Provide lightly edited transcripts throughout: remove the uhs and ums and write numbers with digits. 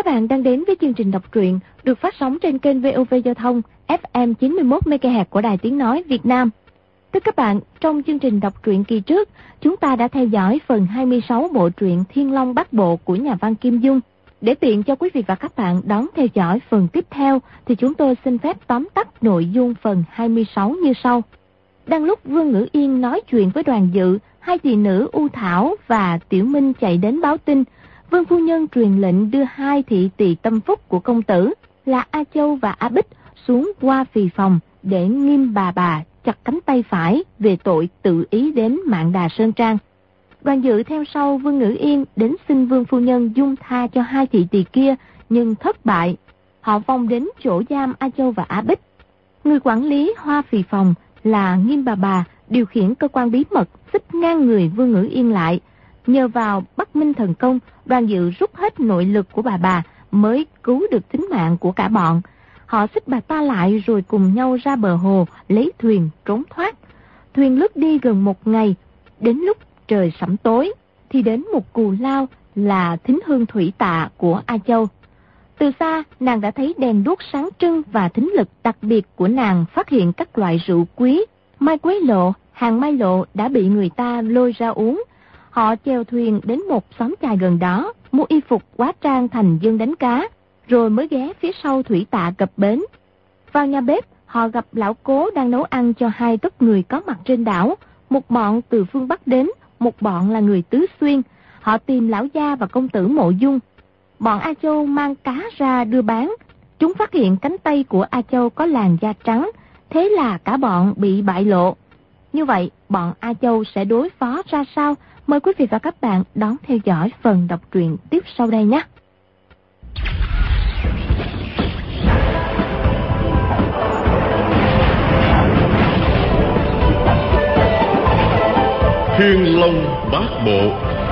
Các bạn đang đến với chương trình đọc truyện được phát sóng trên kênh VOV Giao thông FM 91 MHz của Đài Tiếng nói Việt Nam. Thưa các bạn, trong chương trình đọc truyện kỳ trước, chúng ta đã theo dõi phần 26 bộ truyện Thiên Long Bát Bộ của nhà văn Kim Dung. Để tiện cho quý vị và các bạn đón theo dõi phần tiếp theo thì chúng tôi xin phép tóm tắt nội dung phần 26 như sau. Đang lúc Vương Ngữ Yên nói chuyện với Đoàn Dự, hai thị nữ U Thảo và Tiểu Minh chạy đến báo tin. Vương phu nhân truyền lệnh đưa hai thị tỳ tâm phúc của công tử là A Châu và A Bích xuống qua phì phòng để nghiêm bà chặt cánh tay phải về tội tự ý đến Mạn Đà Sơn Trang. Đoàn Dự theo sau Vương Ngữ Yên đến xin Vương phu nhân dung tha cho hai thị tỳ kia, nhưng thất bại. Họ vòng đến chỗ giam A Châu và A Bích. Người quản lý hoa phì phòng là nghiêm bà điều khiển cơ quan bí mật xích ngang người Vương Ngữ Yên lại. Nhờ vào Bắc Minh thần công, Đoàn Dự rút hết nội lực của bà mới cứu được tính mạng của cả bọn. Họ xích bà ta lại rồi cùng nhau ra bờ hồ lấy thuyền trốn thoát. Thuyền lướt đi gần một ngày, đến lúc trời sẫm tối thì đến một cù lao là Thính Hương Thủy Tạ của A Châu. Từ xa nàng đã thấy đèn đuốc sáng trưng và thính lực đặc biệt của nàng phát hiện các loại rượu quý, mai quế lộ, hàng mai lộ đã bị người ta lôi ra uống. Họ chèo thuyền đến một xóm chài gần đó, mua y phục hóa trang thành dân đánh cá, rồi mới ghé phía sau Thủy Tạ cập bến. Vào nhà bếp, họ gặp lão Cố đang nấu ăn cho hai tấc người có mặt trên đảo. Một bọn từ phương Bắc đến, một bọn là người Tứ Xuyên. Họ tìm lão gia và công tử Mộ Dung. Bọn A Châu mang cá ra đưa bán. Chúng phát hiện cánh tay của A Châu có làn da trắng, thế là cả bọn bị bại lộ. Như vậy, bọn A Châu sẽ đối phó ra sao? Mời quý vị và các bạn đón theo dõi phần đọc truyện tiếp sau đây nhé. Thiên Long Bát Bộ.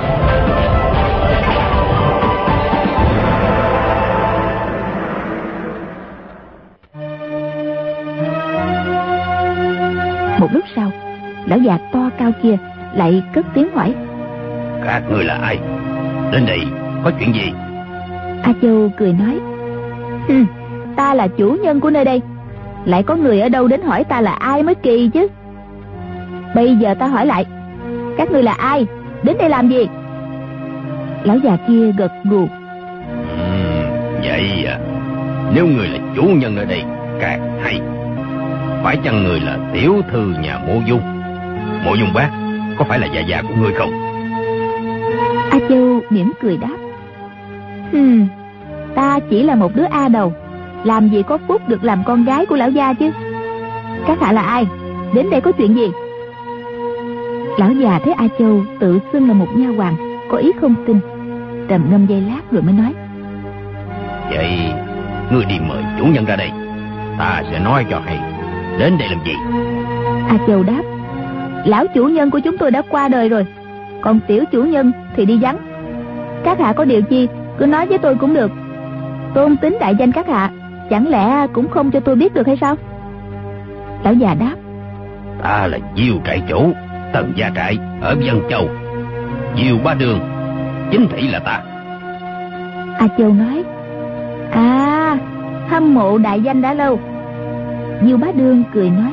Một lúc sau, lão già to cao kia lại cất tiếng hỏi: Các ngươi là ai? Đến đây có chuyện gì? A Châu cười nói: Ta là chủ nhân của nơi đây, lại có người ở đâu đến hỏi ta là ai mới kỳ chứ. Bây giờ ta hỏi lại, các ngươi là ai? Đến đây làm gì? Lão già kia gật gù: Vậy à, nếu người là chủ nhân ở đây càng hay. Phải chăng người là tiểu thư nhà Mộ Dung? Mộ Dung bác có phải là già của ngươi không? A Châu mỉm cười đáp: Ta chỉ là một đứa A đầu, làm gì có phúc được làm con gái của lão gia chứ. Các hạ là ai? Đến đây có chuyện gì? Lão già thấy A Châu tự xưng là một nha hoàn, có ý không tin, trầm ngâm giây lát rồi mới nói: Vậy ngươi đi mời chủ nhân ra đây, ta sẽ nói cho hay. Đến đây làm gì? A Châu đáp: Lão chủ nhân của chúng tôi đã qua đời rồi, còn tiểu chủ nhân thì đi vắng. Các hạ có điều chi cứ nói với tôi cũng được. Tôn tính đại danh các hạ, chẳng lẽ cũng không cho tôi biết được hay sao? Lão già đáp: Ta là Diêu trại chủ Tần Gia Trại ở Vân Châu. Diêu Bá Đường chính thị là ta. A Châu nói: À, hâm mộ đại danh đã lâu. Diêu Bá Đường cười nói: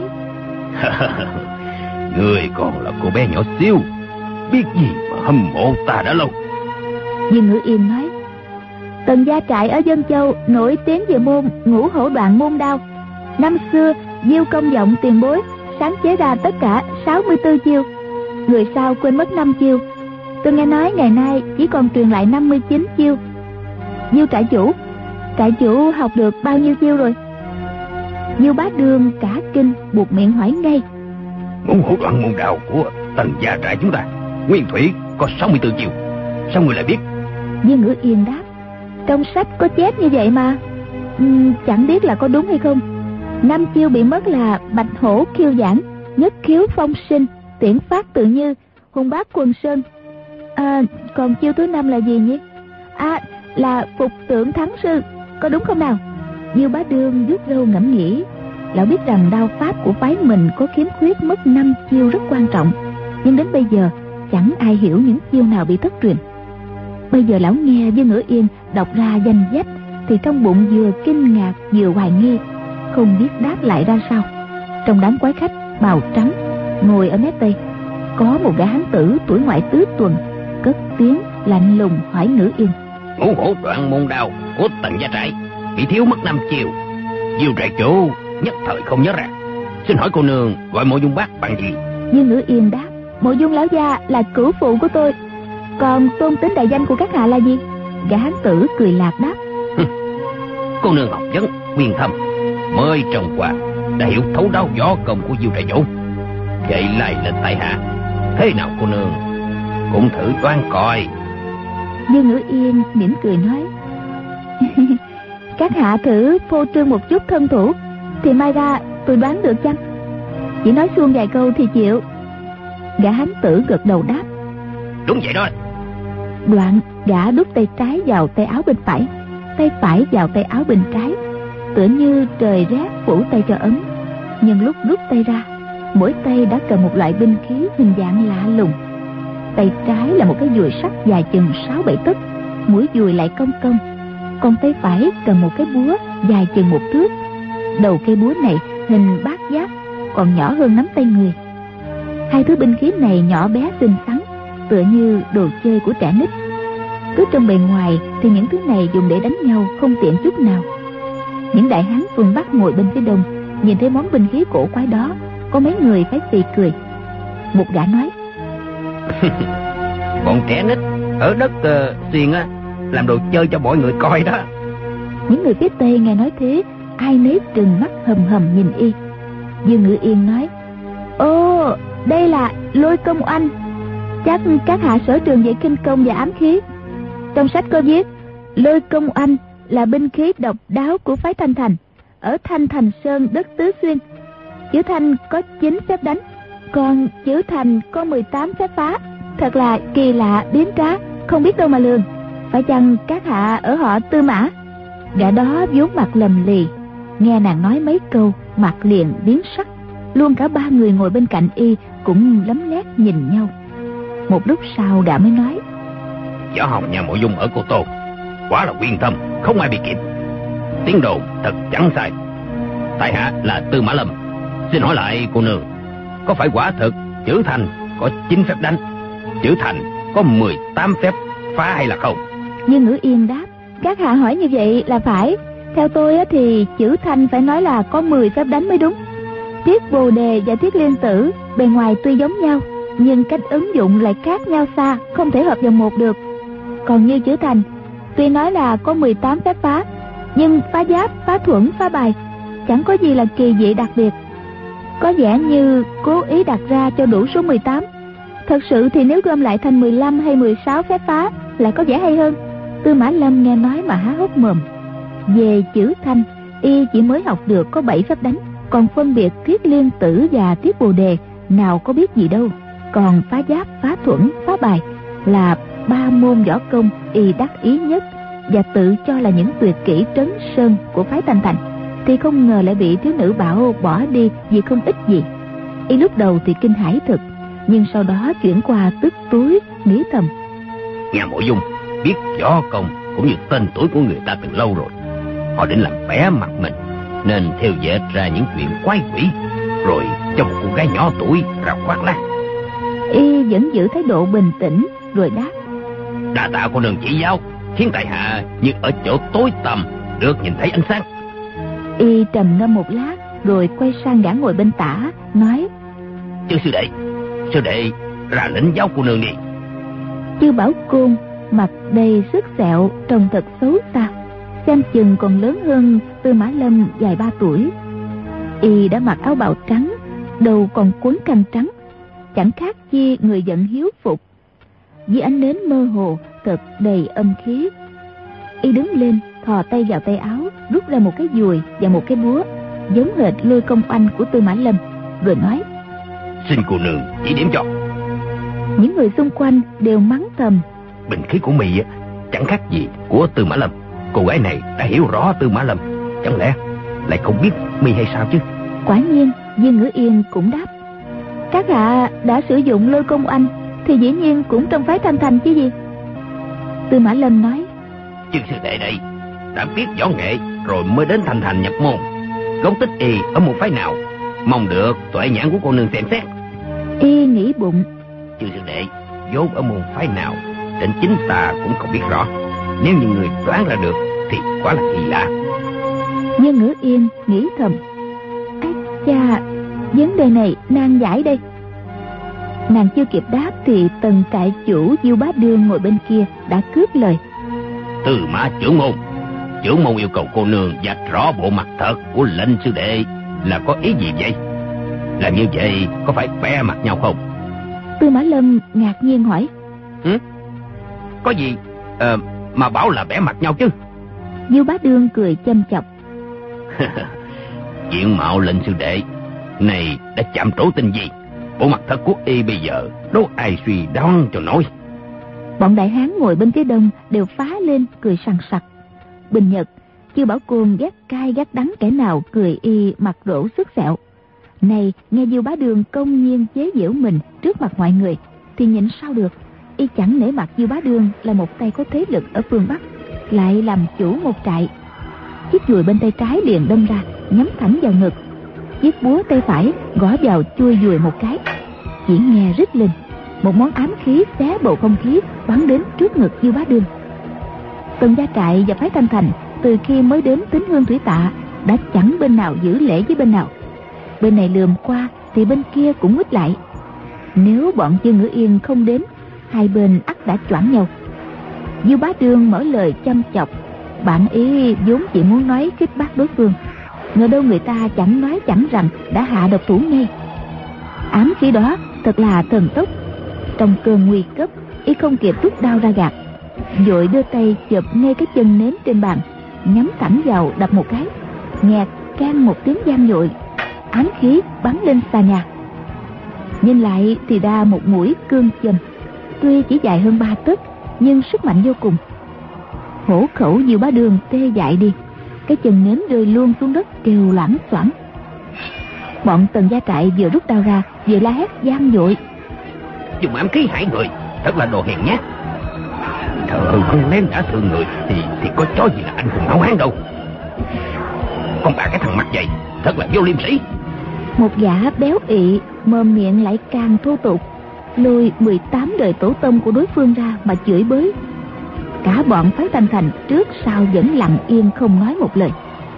Ngươi còn là cô bé nhỏ xíu, biết gì mà hâm mộ ta đã lâu. Diêu Ngữ Yên nói: Tần Gia Trại ở Vân Châu nổi tiếng về môn Ngũ Hổ Đoạn môn đao. Năm xưa Diêu Công Vọng tiền bối sáng chế ra tất cả 64 chiêu, người sau quên mất 5 chiêu. Tôi nghe nói ngày nay chỉ còn truyền lại 59 chiêu. Diêu trại chủ học được bao nhiêu chiêu rồi? Diêu Bá Đường cả kinh buộc miệng hỏi ngay: Ngũ Hổ Đoạn môn đao của Tần Gia Trại chúng ta nguyên thủy có 64 chiêu, sao người lại biết? Diêu Ngữ Yên đáp: Trong sách có chép như vậy mà. Chẳng biết là có đúng hay không. 5 chiêu bị mất là Bạch Hổ Khiêu Giảng, Nhất Khiếu Phong Sinh, Tiễn Phát Tự Như, Hùng Bác Quần Sơn. Còn chiêu thứ 5 là gì nhỉ? Là Phục Tượng Thắng Sư, có đúng không nào? Diêu Bá Đường vuốt râu ngẫm nghĩ. Lão biết rằng đao pháp của phái mình có khiếm khuyết mất 5 chiêu rất quan trọng, nhưng đến bây giờ chẳng ai hiểu những chiêu nào bị thất truyền. Bây giờ lão nghe Dương Ngữ Yên đọc ra danh sách thì trong bụng vừa kinh ngạc vừa hoài nghi, không biết đáp lại ra sao. Trong đám quái khách bào trắng ngồi ở mép tây, có một gã hán tử tuổi ngoại tứ tuần cất tiếng lạnh lùng hỏi Ngữ Yên: Ngũ hổ đoạn môn đao của Tần gia trại bị thiếu mất 5 chiều. Diêu trại chủ nhất thời không nhớ ra, xin hỏi cô nương gọi Mộ Dung Bác bằng gì? Dương Ngữ Yên đáp: Mộ Dung lão gia là cửu phụ của tôi. Còn tôn tính đại danh của các hạ là gì? Gã hán tử cười lạc đáp: Cô nương học vấn quyền thâm, mới trồng qua đã hiểu thấu đáo võ công của Diêu trại chủ. Vậy lại lên tại hạ, thế nào cô nương cũng thử đoán coi. Dương Ngữ Yên mỉm cười nói: Các hạ thử phô trương một chút thân thủ, thì mai ra tôi đoán được chăng? Chỉ nói suông vài câu thì chịu. Gã hán tử gật đầu đáp: Đúng vậy đó. Đoạn gã đút tay trái vào tay áo bên phải, tay phải vào tay áo bên trái, tựa như trời rét phủ tay cho ấm. Nhưng lúc rút tay ra, mỗi tay đã cầm một loại binh khí hình dạng lạ lùng. Tay trái là một cái dùi sắt dài chừng 6-7 tấc, mũi dùi lại cong cong. Còn tay phải cầm một cái búa dài chừng 1 thước. Đầu cây búa này hình bát giác, còn nhỏ hơn nắm tay người. Hai thứ binh khí này nhỏ bé xinh xắn, tựa như đồ chơi của trẻ nít. Cứ trong bề ngoài thì những thứ này dùng để đánh nhau không tiện chút nào. Những đại hán phương Bắc ngồi bên phía đông nhìn thấy món binh khí cổ quái đó, có mấy người phải phì cười. Một gã nói: Bọn trẻ nít ở đất Xuyên á, làm đồ chơi cho mọi người coi đó. Những người phía tây nghe nói thế, ai nấy trừng mắt hầm hầm nhìn y. Dương Ngữ Yên nói: Ồ, đây là Lôi Công Anh. Chắc các hạ sở trường về khinh công và ám khí. Trong sách có viết Lôi Công Anh là binh khí độc đáo của phái Thanh Thành, ở Thanh Thành Sơn đất Tứ Xuyên. Chữ Thanh có 9 phép đánh, còn chữ Thành có 18 phép phá. Thật là kỳ lạ biến trá, không biết đâu mà lường. Phải chăng các hạ ở họ Tư Mã? Gã đó vốn mặt lầm lì, nghe nàng nói mấy câu mặt liền biến sắc. Luôn cả 3 người ngồi bên cạnh y cũng lấm lét nhìn nhau. Một lúc sau gã mới nói: Võ học nhà Mộ Dung ở Cô Tô quả là uyên thâm, không ai bị kịp. Tiếng đồn thật chẳng sai. Tại hạ là Tư Mã Lâm. Xin hỏi lại cô nương, có phải quả thực chữ Thành có 9 phép đánh, chữ Thành có 18 phép phá hay là không? Dương Ngữ Yên đáp: Các hạ hỏi như vậy là phải. Theo tôi thì chữ Thành phải nói là có 10 phép đánh mới đúng. Thiết Bồ Đề và Thiết Liên Tử bề ngoài tuy giống nhau, nhưng cách ứng dụng lại khác nhau xa, không thể hợp vào một được. Còn như chữ Thành, tuy nói là có 18 phép phá, nhưng phá giáp, phá thuẫn, phá bài chẳng có gì là kỳ dị đặc biệt. Có vẻ như cố ý đặt ra cho đủ số 18. Thật sự thì nếu gom lại thành 15 hay 16 phép phá lại có vẻ hay hơn. Tư Mã Lâm nghe nói mà há hốc mồm. Về chữ Thanh, y chỉ mới học được có 7 phép đánh, còn phân biệt Thiết Liên Tử và Thiết Bồ Đề nào có biết gì đâu. Còn phá giáp, phá thuẫn, phá bài là 3 môn võ công y đắc ý nhất, và tự cho là những tuyệt kỹ trấn sơn của phái Thanh Thành, thì không ngờ lại bị thiếu nữ bảo bỏ đi vì không ích gì. Y lúc đầu thì kinh hãi thực, nhưng sau đó chuyển qua tức túi, nghĩ thầm: Nhà Mộ Dung biết võ công cũng như tên tuổi của người ta từ lâu rồi. Họ định làm bẽ mặt mình, nên theo dệt ra những chuyện quái quỷ, rồi cho một cô gái nhỏ tuổi ra khoác lác. Y vẫn giữ thái độ bình tĩnh rồi đáp: Đa tạ cô nương chỉ giáo, khiến tại hạ như ở chỗ tối tăm được nhìn thấy ánh sáng. Y trầm ngâm một lát rồi quay sang gã ngồi bên tả, nói: Chư sư đệ ra lĩnh giáo cô nương đi. Chư Bảo Côn mặt đầy sức sẹo, trông thật xấu xa, xem chừng còn lớn hơn Tư Mã Lâm vài 3 tuổi. Y đã mặc áo bào trắng, đầu còn quấn khăn trắng, chẳng khác chi người giận hiếu phục. Dưới ánh nến mơ hồ thật đầy âm khí. Y đứng lên, thò tay vào tay áo, rút ra một cái dùi và một cái búa giống hệt Lôi Công Anh của Tư Mã Lâm, rồi nói: Xin cô nương chỉ điểm cho. Những người xung quanh đều mắng thầm: Bình khí của mi chẳng khác gì của Tư Mã Lâm. Cô gái này đã hiểu rõ Tư Mã Lâm, chẳng lẽ lại không biết mi hay sao chứ? Quả nhiên Dương Ngữ Yên cũng đáp: Các hạ đã sử dụng Lôi Công Anh thì dĩ nhiên cũng trong phái Thanh Thành chứ gì. Tư Mã Lâm nói: Chương sư đệ đây đã biết võ nghệ rồi mới đến thành nhập môn, gốc tích y ở một phái nào, mong được tuệ nhãn của cô nương xem xét. Y nghĩ bụng: Chương sư đệ vốn ở môn phái nào, đến chính ta cũng không biết rõ. Nếu như người đoán ra được thì quá là kỳ lạ. Dương Ngữ Yên nghĩ thầm: ái cha, vấn đề này nan giải đây. Nàng chưa kịp đáp thì Tần trại chủ Diêu Bá Đương ngồi bên kia đã cướp lời: Tư Mã trưởng môn yêu cầu cô nương vạch rõ bộ mặt thật của lệnh sư đệ là có ý gì vậy? Làm như vậy có phải bẻ mặt nhau không? Tư Mã Lâm ngạc nhiên hỏi: Có gì mà bảo là bẻ mặt nhau chứ? Diêu Bá Đương cười châm chọc: Diện mạo lệnh sư đệ này đã chạm trổ tình gì? Bộ mặt thật của y bây giờ đâu ai suy đoán cho nổi. Bọn đại hán ngồi bên phía đông đều phá lên cười sằng sặc. Bình Nhật, Chư Bảo Côn ghét cay ghét đắng kẻ nào cười y mặt rỗ sức sẹo. Này nghe Diêu Bá Đương công nhiên chế giễu mình trước mặt mọi người thì nhịn sao được. Y chẳng nể mặt Diêu Bá Đương là một tay có thế lực ở phương Bắc, lại làm chủ một trại. Chiếc dùi bên tay trái liền đâm ra nhắm thẳng vào ngực, chiếc búa tay phải gõ vào chuôi dùi một cái. Chỉ nghe rít lên, một món ám khí xé bầu không khí bắn đến trước ngực Diêu Bá Đương. Tần gia trại và phái Thanh Thành từ khi mới đến Tín Hương Thủy Tạ đã chẳng bên nào giữ lễ với bên nào. Bên này lườm qua thì bên kia cũng quýt lại. Nếu bọn Dương Ngữ Yên không đến, hai bên ắt đã choảng nhau. Diêu Bá Đương mở lời châm chọc, bản ý vốn chỉ muốn nói khích bác đối phương, ngờ đâu người ta chẳng nói chẳng rằng đã hạ độc thủ ngay. Ám khí đó thật là thần tốc. Trong cơn nguy cấp, y không kịp rút đao ra gạt, vội đưa tay chụp ngay cái chân nến trên bàn, nhắm thẳng vào đập một cái. Nghẹt can một tiếng vang dội, ám khí bắn lên xà nhà. Nhìn lại thì đa một mũi cương châm, tuy chỉ dài hơn 3 tấc nhưng sức mạnh vô cùng. Hổ khẩu Diêu Bá Đương tê dại đi, cái chân nến rơi luôn xuống đất kêu loảng xoảng. Bọn Tần gia trại vừa rút đao ra vừa la hét vang dội: Dùng ám khí hại người, thật là đồ hèn nhát. Thợ không lén đã thương người thì có chó gì là anh hùng hảo hán đâu. Còn bà cái thằng mặt dày thật là vô liêm sỉ. Một gã béo ị mồm miệng lại càng thô tục, lôi 18 đời tổ tông của đối phương ra mà chửi bới. Cả bọn phái Thanh Thành trước sau vẫn lặng yên không nói một lời.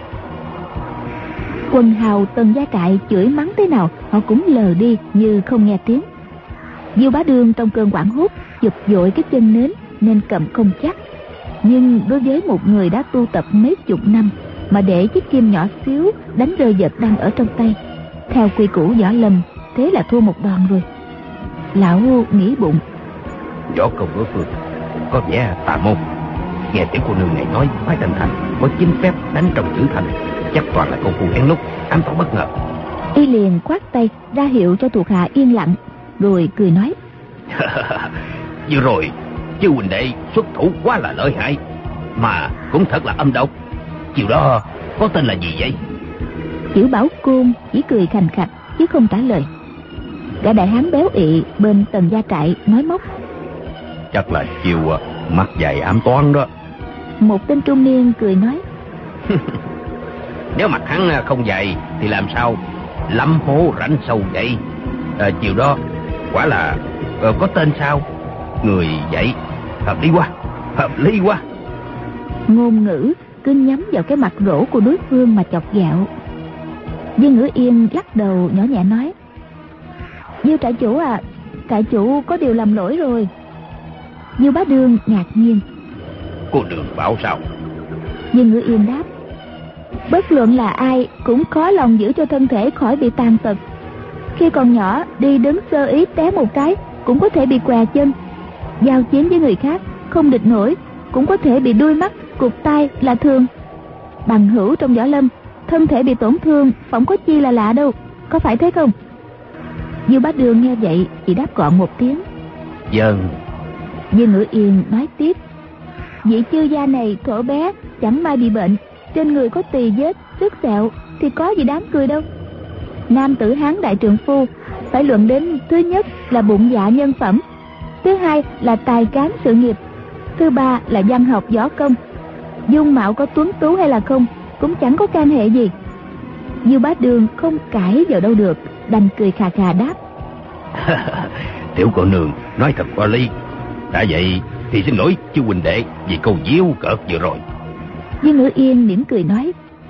Quần hào Tần gia trại chửi mắng thế nào họ cũng lờ đi như không nghe tiếng. Diêu Bá Đương trong cơn hoảng hốt giật dội cái chân nến nên cầm không chắc, nhưng đối với một người đã tu tập mấy chục năm mà để chiếc kim nhỏ xíu đánh rơi vật đang ở trong tay, theo quy củ võ lâm, thế là thua một đòn rồi. Lão nghĩ bụng: Võ công đối phương có vẻ tà môn. Nghe tiểu cô nương này nói phái Thanh Thành có chính phép đánh trong chữ thành, chắc toàn là công phu lén nút, ám toán bất ngờ. Y liền khoát tay ra hiệu cho thuộc hạ yên lặng, rồi cười nói: Vừa rồi Chư huynh đệ xuất thủ quá là lợi hại, mà cũng thật là âm độc. Chiều đó có tên là gì vậy? Chữ Bảo Côn chỉ cười khành khạch chứ không trả lời. Gã đại hán béo ị bên Tần gia trại nói móc: Chắc là chiều mắt dày ám toán đó. Một tên trung niên cười nói: Nếu mặt hắn không dày thì làm sao lắm hố rãnh sâu vậy? Chiều đó quả là có tên sao? Người vậy hợp lý quá. Ngôn ngữ cứ nhắm vào cái mặt rỗ của đối phương mà chọc ghẹo. Dương Ngữ Yên lắc đầu nhỏ nhẹ nói: Diêu trại chủ à, trại chủ có điều làm lỗi rồi. Diêu Bá Đương ngạc nhiên: Cô đường bảo sao? Dương Ngữ Yên đáp: Bất luận là ai cũng khó lòng giữ cho thân thể khỏi bị tàn tật. Khi còn nhỏ đi đứng sơ ý té một cái cũng có thể bị què chân. Giao chiến với người khác không địch nổi cũng có thể bị đuôi mắt, cụt tai là thường. Bằng hữu trong võ lâm, thân thể bị tổn thương phỏng có chi là lạ đâu, có phải thế không? Diêu Bá Đương nghe vậy chỉ đáp gọn một tiếng: Vâng. Dương Ngữ Yên nói tiếp: Vị chư gia này thuở bé chẳng may bị bệnh, trên người có tỳ vết, sức sẹo thì có gì đáng cười đâu. Nam tử Hán đại trượng phu phải luận đến thứ nhất là bụng dạ nhân phẩm, thứ hai là tài cán sự nghiệp. thứ ba là văn học võ công. Dung mạo có tuấn tú hay là không cũng chẳng có can hệ gì. Diêu Bá Đường không cãi vào đâu được, đành cười khà khà đáp. Tiểu cô nương nói thật có lý. Đã vậy thì xin lỗi chư huynh đệ vì câu diễu cợt vừa rồi. Dương Ngữ Yên mỉm cười nói.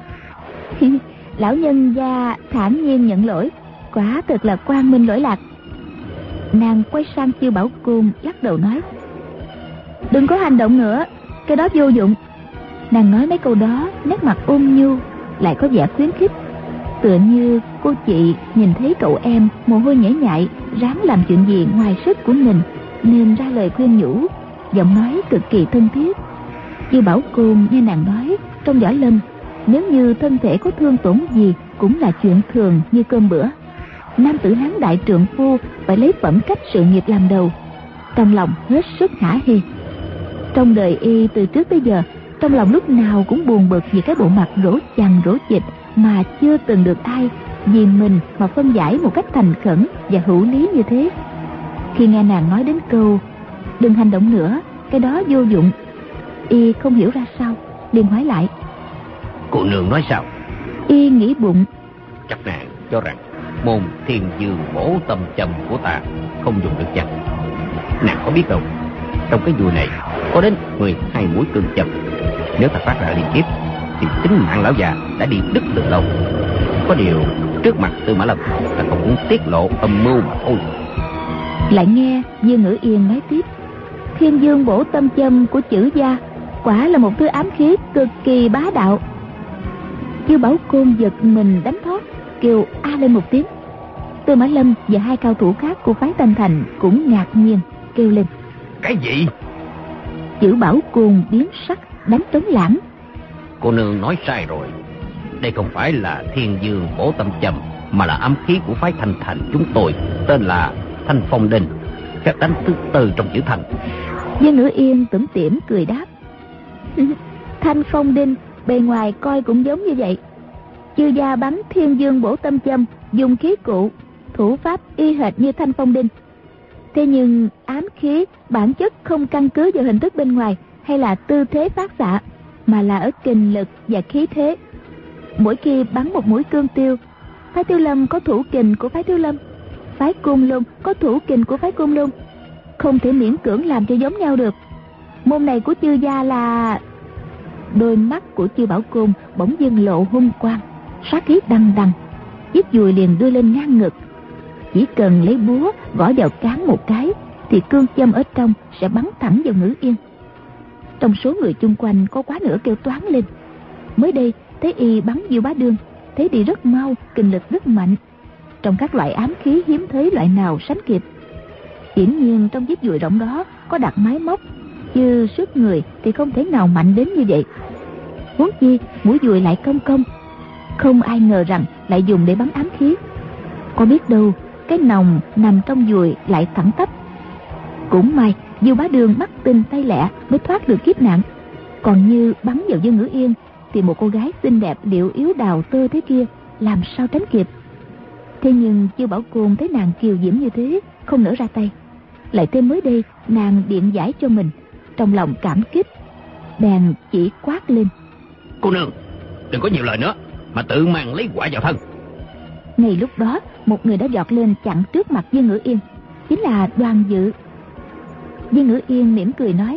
Lão nhân gia thản nhiên nhận lỗi, quả thật là quang minh lỗi lạc. Nàng quay sang Chiêu Bảo Côn lắc đầu nói. Đừng có hành động nữa, cái đó vô dụng. Nàng nói mấy câu đó nét mặt ôn nhu, lại có vẻ khuyến khích, tựa như cô chị nhìn thấy cậu em mồ hôi nhễ nhại ráng làm chuyện gì ngoài sức của mình, nên ra lời khuyên nhủ, giọng nói cực kỳ thân thiết. Chiêu Bảo Côn nghe nàng nói, trong võ lâm nếu như thân thể có thương tổn gì cũng là chuyện thường như cơm bữa. Nam tử hán đại trượng phu phải lấy phẩm cách sự nghiệp làm đầu. Trong lòng hết sức hả hê. Trong đời y từ trước tới giờ, trong lòng lúc nào cũng buồn bực vì cái bộ mặt rỗ chằng rỗ chịch mà chưa từng được ai vì mình mà phân giải một cách thành khẩn và hữu lý như thế. Khi nghe nàng nói đến câu đừng hành động nữa, cái đó vô dụng, y không hiểu ra sao, liền hỏi lại. Cô nương nói sao? Y nghĩ bụng, Chắc nàng cho rằng môn Thiên Dương Bổ Tâm Châm của ta không dùng được chăng? Nàng có biết đâu, trong cái dùi này có đến 12 mũi cương châm. Nếu ta phát ra liên tiếp thì tính mạng lão già đã đi đứt từ lâu. Có điều trước mặt Tư Mã Lâm ta không muốn tiết lộ âm mưu mà thôi. Lại nghe Dương Ngữ Yên nói tiếp. Thiên Dương Bổ Tâm Châm của Chữ gia quả là một thứ ám khí cực kỳ bá đạo. Chiêu Bảo Côn giật mình đánh thoát, kêu a lên một tiếng. Tư Mã Lâm và hai cao thủ khác của phái Thanh Thành cũng ngạc nhiên kêu lên. Cái gì? Chữ Bảo Côn biến sắc đánh trống lãng. Cô nương nói sai rồi. Đây không phải là Thiên Dương Bổ Tâm Châm, mà là ám khí của phái Thanh Thành chúng tôi, tên là Thanh Phong Đinh, phép đánh thứ tư trong chữ Thành. Dương Ngữ Yên tủm tỉm cười đáp. Thanh Phong Đinh bề ngoài coi cũng giống như vậy. Chư gia bắn Thiên Dương Bổ Tâm Châm dùng khí cụ, thủ pháp y hệt như Thanh Phong Đinh. Thế nhưng ám khí bản chất không căn cứ vào hình thức bên ngoài hay là tư thế phát xạ, mà là ở kình lực và khí thế. Mỗi khi bắn một mũi cương tiêu, phái Thiếu Lâm có thủ kình của phái Thiếu Lâm, phái Côn Lôn có thủ kình của phái Côn Lôn, không thể miễn cưỡng làm cho giống nhau được. Môn này của chư gia là... Đôi mắt của Chiêu Bảo Côn bỗng dưng lộ hung quang, sát khí đằng đằng, chiếc dùi liền đưa lên ngang ngực. Chỉ cần lấy búa gõ vào cán một cái thì cương châm ở trong sẽ bắn thẳng vào Ngữ Yên. Trong số người chung quanh có quá nửa kêu toáng lên. Mới đây thấy y bắn Diêu Bá Đương, thấy đi rất mau, kình lực rất mạnh. Trong các loại ám khí hiếm thấy loại nào sánh kịp. Hiển nhiên trong chiếc dùi rộng đó có đặt máy móc, chứ sức người thì không thể nào mạnh đến như vậy. Huống chi mũi dùi lại cong cong, không ai ngờ rằng lại dùng để bắn ám khí. Có biết đâu cái nòng nằm trong dùi lại thẳng tắp. Cũng may Diêu Bá Đường mắt tinh tay lẹ mới thoát được kiếp nạn. Còn như bắn vào Dương Ngữ Yên thì một cô gái xinh đẹp điệu yếu đào tơ thế kia làm sao tránh kịp. Thế nhưng Chiêu Bảo Côn thấy nàng kiều diễm như thế không nỡ ra tay, lại thêm mới đây nàng điện giải cho mình, trong lòng cảm kích, bèn chỉ quát lên. Cô nương đừng có nhiều lời nữa, mà tự mang lấy quả vào thân. Ngay lúc đó một người đã vọt lên chặn trước mặt Dương Ngữ Yên, chính là Đoàn Dự. Dương Ngữ Yên mỉm cười nói.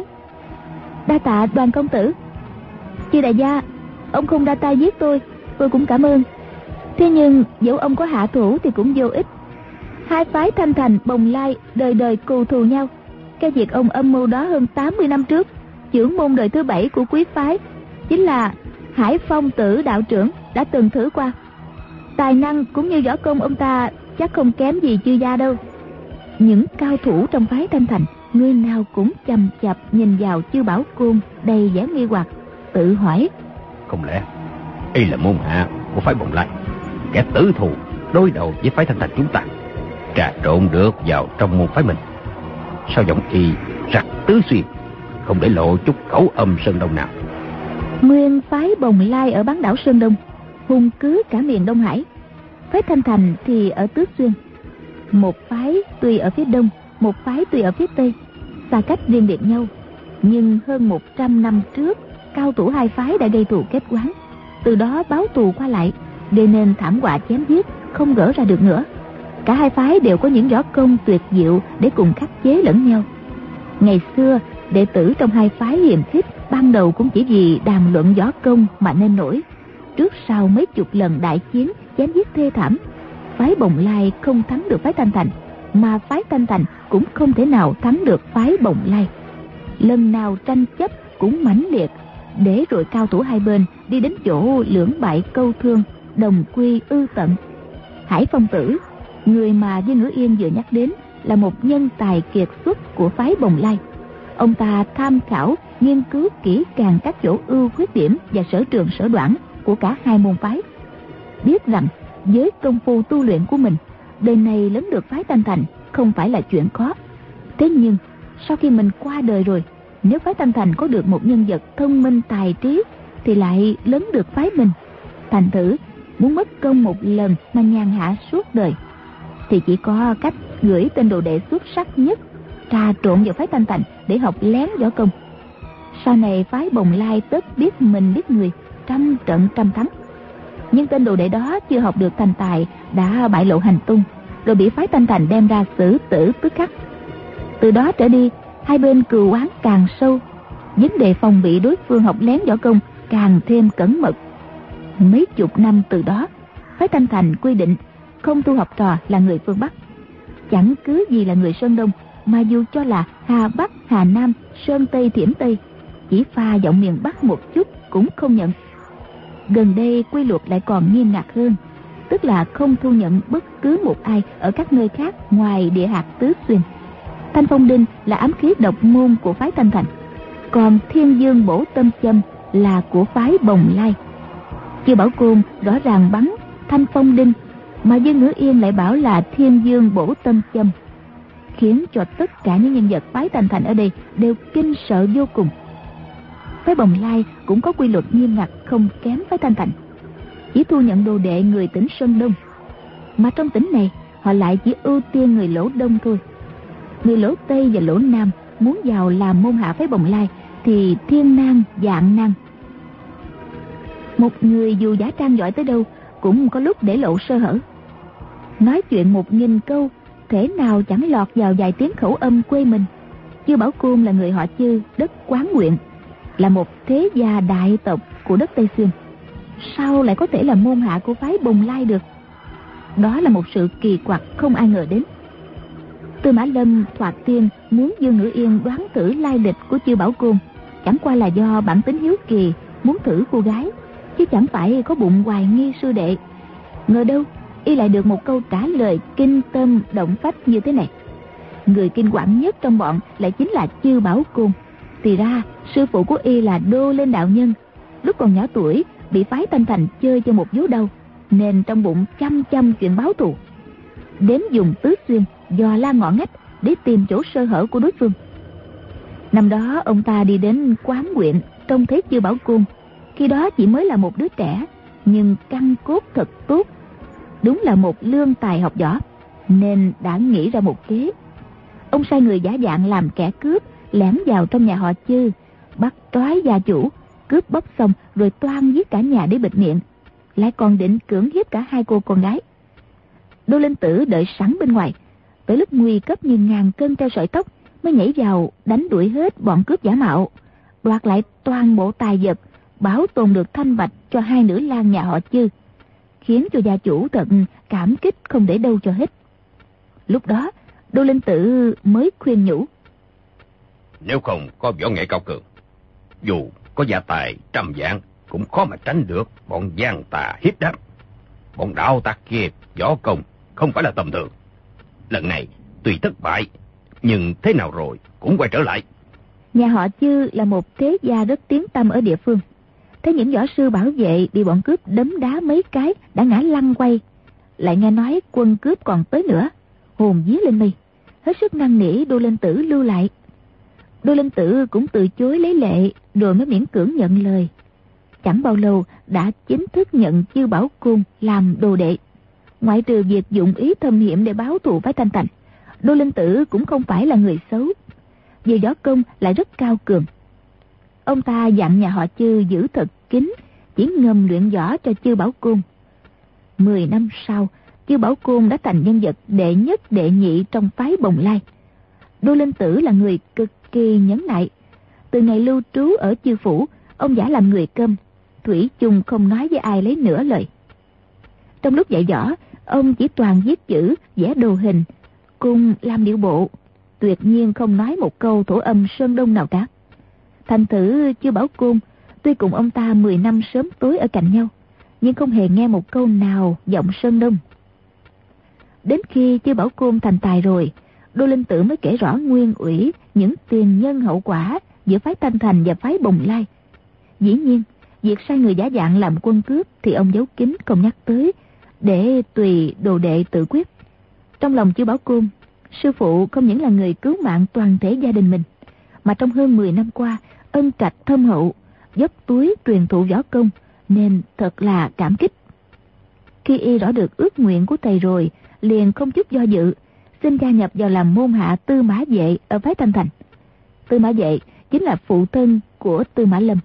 Đa tạ Đoàn công tử. Chư đại gia, ông không ra tay giết tôi cũng cảm ơn. Thế nhưng dẫu ông có hạ thủ thì cũng vô ích. Hai phái Thanh Thành Bồng Lai đời đời cù thù nhau. Cái việc ông âm mưu đó hơn 80 năm trước, trưởng môn đời thứ 7 của quý phái chính là Hải Phong Tử đạo trưởng đã từng thử qua. Tài năng cũng như võ công ông ta chắc không kém gì chư gia đâu. Những cao thủ trong phái Thanh Thành người nào cũng chằm chằm nhìn vào Chiêu Bảo Côn đầy vẻ nghi hoặc, tự hỏi: không lẽ y là môn hạ của phái Bồng Lai, kẻ tử thù đối đầu với phái Thanh Thành chúng ta, trà trộn được vào trong môn phái mình? Sao giọng y rặt tứ xuyên, không để lộ chút khẩu âm Sơn Đông nào? Nguyên phái Bồng Lai ở bán đảo Sơn Đông hùng cứ cả miền Đông Hải. Phái Thanh Thành thì ở Tứ Xuyên. Một phái tuy ở phía đông, một phái tuy ở phía tây, xa cách riêng biệt nhau. Nhưng hơn 100 năm trước, cao thủ hai phái đã gây thù kết oán, từ đó báo thù qua lại, gây nên thảm họa chém giết không gỡ ra được nữa. Cả hai phái đều có những võ công tuyệt diệu để cùng khắc chế lẫn nhau. Ngày xưa, đệ tử trong hai phái hiềm khích ban đầu cũng chỉ vì đàm luận võ công mà nên nổi. Trước sau mấy chục lần đại chiến chém giết thê thảm, phái Bồng Lai không thắng được phái Thanh Thành, mà phái Thanh Thành cũng không thể nào thắng được phái Bồng Lai. Lần nào tranh chấp cũng mãnh liệt, để rồi cao thủ hai bên đi đến chỗ lưỡng bại câu thương, đồng quy ư tận. Hải Phong Tử, người mà Dương Ngữ Yên vừa nhắc đến, là một nhân tài kiệt xuất của phái Bồng Lai. Ông ta tham khảo, nghiên cứu kỹ càng các chỗ ưu khuyết điểm và sở trường sở đoản của cả hai môn phái, biết rằng với công phu tu luyện của mình, đời này lớn được phái Thanh Thành không phải là chuyện khó. Thế nhưng sau khi mình qua đời rồi, nếu phái Thanh Thành có được một nhân vật thông minh tài trí, thì lại lớn được phái mình. Thành thử muốn mất công một lần mà nhàn hạ suốt đời, thì chỉ có cách gửi tên đồ đệ xuất sắc nhất trà trộn vào phái Thanh Thành để học lén võ công. Sau này phái Bồng Lai tất biết mình biết người, trăm trận trăm thắng. Nhưng tên đồ đệ đó chưa học được thành tài đã bại lộ hành tung, rồi bị phái Thanh Thành đem ra xử tử tức khắc. Từ đó trở đi, hai bên cừu oán càng sâu, vấn đề phòng bị đối phương học lén võ công càng thêm cẩn mật. Mấy chục năm từ đó, phái Thanh Thành quy định không thu học trò là người phương Bắc. Chẳng cứ gì là người Sơn Đông, mà dù cho là Hà Bắc, Hà Nam, Sơn Tây, Thiểm Tây, chỉ pha giọng miền Bắc một chút cũng không nhận. Gần đây quy luật lại còn nghiêm ngặt hơn, tức là không thu nhận bất cứ một ai ở các nơi khác ngoài địa hạt Tứ Xuyên. Thanh Phong Đinh là ám khí độc môn của phái Thanh Thành, còn Thiên Dương Bổ Tâm Châm là của phái Bồng Lai. Chư Bảo Côn rõ ràng bắn Thanh Phong Đinh, mà Dương Ngữ Yên lại bảo là Thiên Dương Bổ Tâm Châm, khiến cho tất cả những nhân vật phái Thanh Thành ở đây đều kinh sợ vô cùng. Phái Bồng Lai cũng có quy luật nghiêm ngặt không kém phái Thanh Thành, chỉ thu nhận đồ đệ người tỉnh Sơn Đông, mà trong tỉnh này họ lại chỉ ưu tiên người Lỗ Đông thôi. Người Lỗ Tây và Lỗ Nam muốn vào làm môn hạ phái Bồng Lai thì thiên nan vạn nan. Một người dù giả trang giỏi tới đâu cũng có lúc để lộ sơ hở. Nói chuyện 1000 câu, thể nào chẳng lọt vào vài tiếng khẩu âm quê mình. Chư Bảo Côn là người họ Chư, đất Quán Nguyện, là một thế gia đại tộc của đất Tây Xuyên, sao lại có thể là môn hạ của phái Bồng Lai được? Đó là một sự kỳ quặc không ai ngờ đến. Tư Mã Lâm thoạt tiên muốn Dương Ngữ Yên đoán thử lai lịch của Chư Bảo Côn, chẳng qua là do bản tính hiếu kỳ muốn thử cô gái, chứ chẳng phải có bụng hoài nghi sư đệ. Ngờ đâu y lại được một câu trả lời kinh tâm động phách như thế này. Người kinh quản nhất trong bọn lại chính là Chư Bảo Côn. Thì ra sư phụ của y là Đô Lên đạo nhân, lúc còn nhỏ tuổi bị phái Thanh Thành chơi cho một vố đau, nên trong bụng chăm chuyện báo thù, đến dùng Tứ Xuyên dò la ngõ ngách để tìm chỗ sơ hở của đối phương. Năm đó ông ta đi đến Quán Nguyện trông thấy Chư Bảo Côn, khi đó chỉ mới là một đứa trẻ, nhưng căn cốt thật tốt, đúng là một lương tài học võ, nên đã nghĩ ra một kế. Ông sai người giả dạng làm kẻ cướp, lẻn vào trong nhà họ Chư, bắt trói gia chủ, cướp bóc xong rồi toan giết cả nhà để bịt miệng, lại còn định cưỡng hiếp cả hai cô con gái. Đô Linh Tử đợi sẵn bên ngoài, tới lúc nguy cấp như ngàn cân treo sợi tóc mới nhảy vào đánh đuổi hết bọn cướp giả mạo, đoạt lại toàn bộ tài vật, bảo tồn được thanh bạch cho hai nữ lang nhà họ Chư, khiến cho gia chủ thật cảm kích không để đâu cho hết. Lúc đó Đô Linh Tử mới khuyên nhủ: nếu không có võ nghệ cao cường, dù có gia tài trăm vạn cũng khó mà tránh được bọn gian tà hiếp đáp. Bọn đạo tặc kia võ công không phải là tầm thường. Lần này tuy thất bại, nhưng thế nào rồi cũng quay trở lại. Nhà họ Chư là một thế gia rất tiếng tăm ở địa phương. Thấy những võ sư bảo vệ bị bọn cướp đấm đá mấy cái đã ngã lăn quay, lại nghe nói quân cướp còn tới nữa, hồn vía lên mây, hết sức năn nỉ Đô Linh Tử lưu lại. Đô Linh Tử cũng từ chối lấy lệ, rồi mới miễn cưỡng nhận lời. Chẳng bao lâu đã chính thức nhận Chư Bảo Côn làm đồ đệ. Ngoại trừ việc dụng ý thâm hiểm để báo thù phái Thanh Thành, Đô Linh Tử cũng không phải là người xấu. về võ công lại rất cao cường. Ông ta dặn nhà họ Chư giữ thật kín, chỉ ngầm luyện võ cho Chư Bảo Côn. 10 năm sau, Chư Bảo Côn đã thành nhân vật đệ nhất đệ nhị trong phái Bồng Lai. Đô Linh Tử là người cực kỳ nhẫn nại. Từ ngày lưu trú ở Chư phủ, ông giả làm người câm, thủy chung không nói với ai lấy nửa lời. Trong lúc dạy võ, ông chỉ toàn viết chữ, vẽ đồ hình, cùng làm điệu bộ, tuyệt nhiên không nói một câu thổ âm Sơn Đông nào cả. Thành thử Chư Bảo Côn tuy cùng ông ta 10 năm sớm tối ở cạnh nhau, nhưng không hề nghe một câu nào giọng Sơn Đông. Đến khi Chư Bảo Côn thành tài rồi, Đô Linh Tử mới kể rõ nguyên ủy, những tiền nhân hậu quả giữa phái Thanh Thành và phái Bồng Lai. Dĩ nhiên, việc sai người giả dạng làm quân cướp thì ông giấu kín không nhắc tới, để tùy đồ đệ tự quyết. Trong lòng Chư Bảo Côn, sư phụ không những là người cứu mạng toàn thể gia đình mình, mà trong hơn 10 năm qua ân trạch thâm hậu, dốc túi truyền thụ võ công, nên thật là cảm kích. Khi y rõ được ước nguyện của thầy rồi, liền không chút do dự, xin gia nhập vào làm môn hạ Tư Mã Vệ ở phái Thanh Thành. Tư Mã Vệ chính là phụ thân của Tư Mã Lâm.